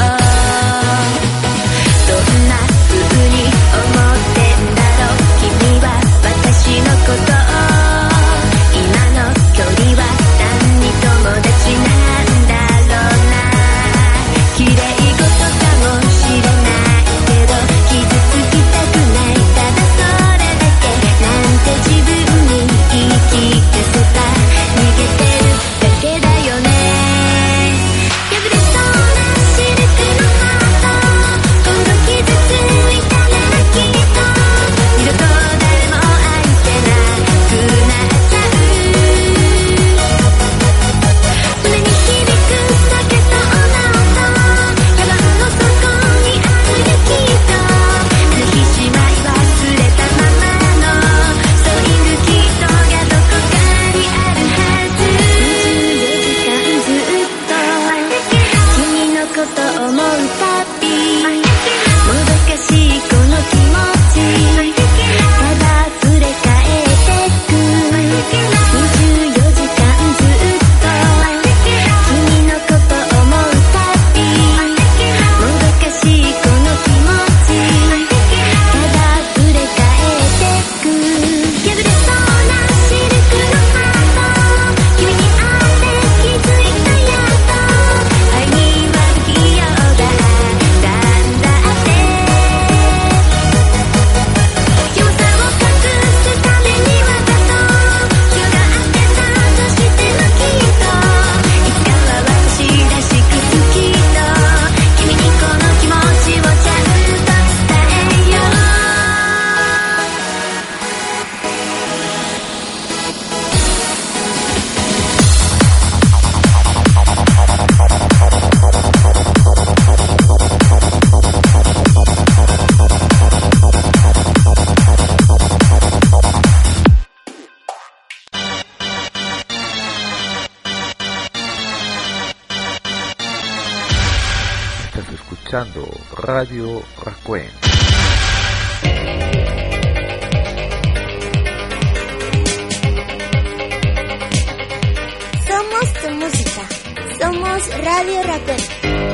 どんな風に思ってんだろう君は私のこと今の距離は単に友達なんだろうな綺麗事かもしれないけど傷つきたくないただそれだけなんて自分に言い聞かせた逃げてるだけだよね破れそうなシルクのハート今度傷ついたらきっと二度と誰も愛せなくなっちゃう胸に響く酒と女音カバンの底にあるよきっとあの日しまい忘れたままのストリングキットがどこかにあるはず24時間ずっと君のこと思うたびもどかしいこの気持ちただ振れ返ってく24時間ずっと君のこと思うたびもどかしいこの気持ちただ振れ返ってく破れそうなシルクのハート君に会って気づいたやっと愛には不器用だったんだって弱さを隠すためにわざと気が合ってたとしてもきっといつかは私らしく好きと君にこの気持ちをちゃんと伝えよう Estás escuchando Radio Racuen. Somos tu música. Somos Radio Raccoon.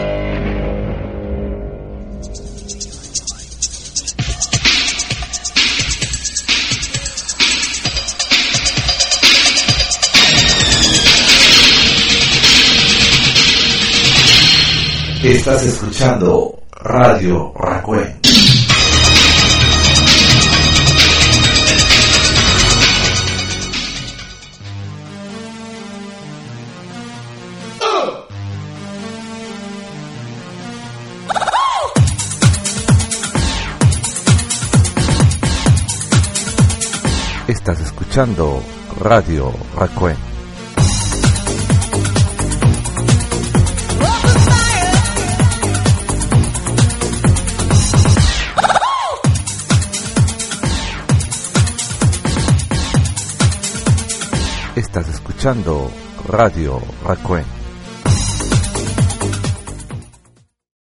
Estás escuchando Radio Racuen. Estás escuchando Radio Racuen. Estás escuchando Radio Racuen.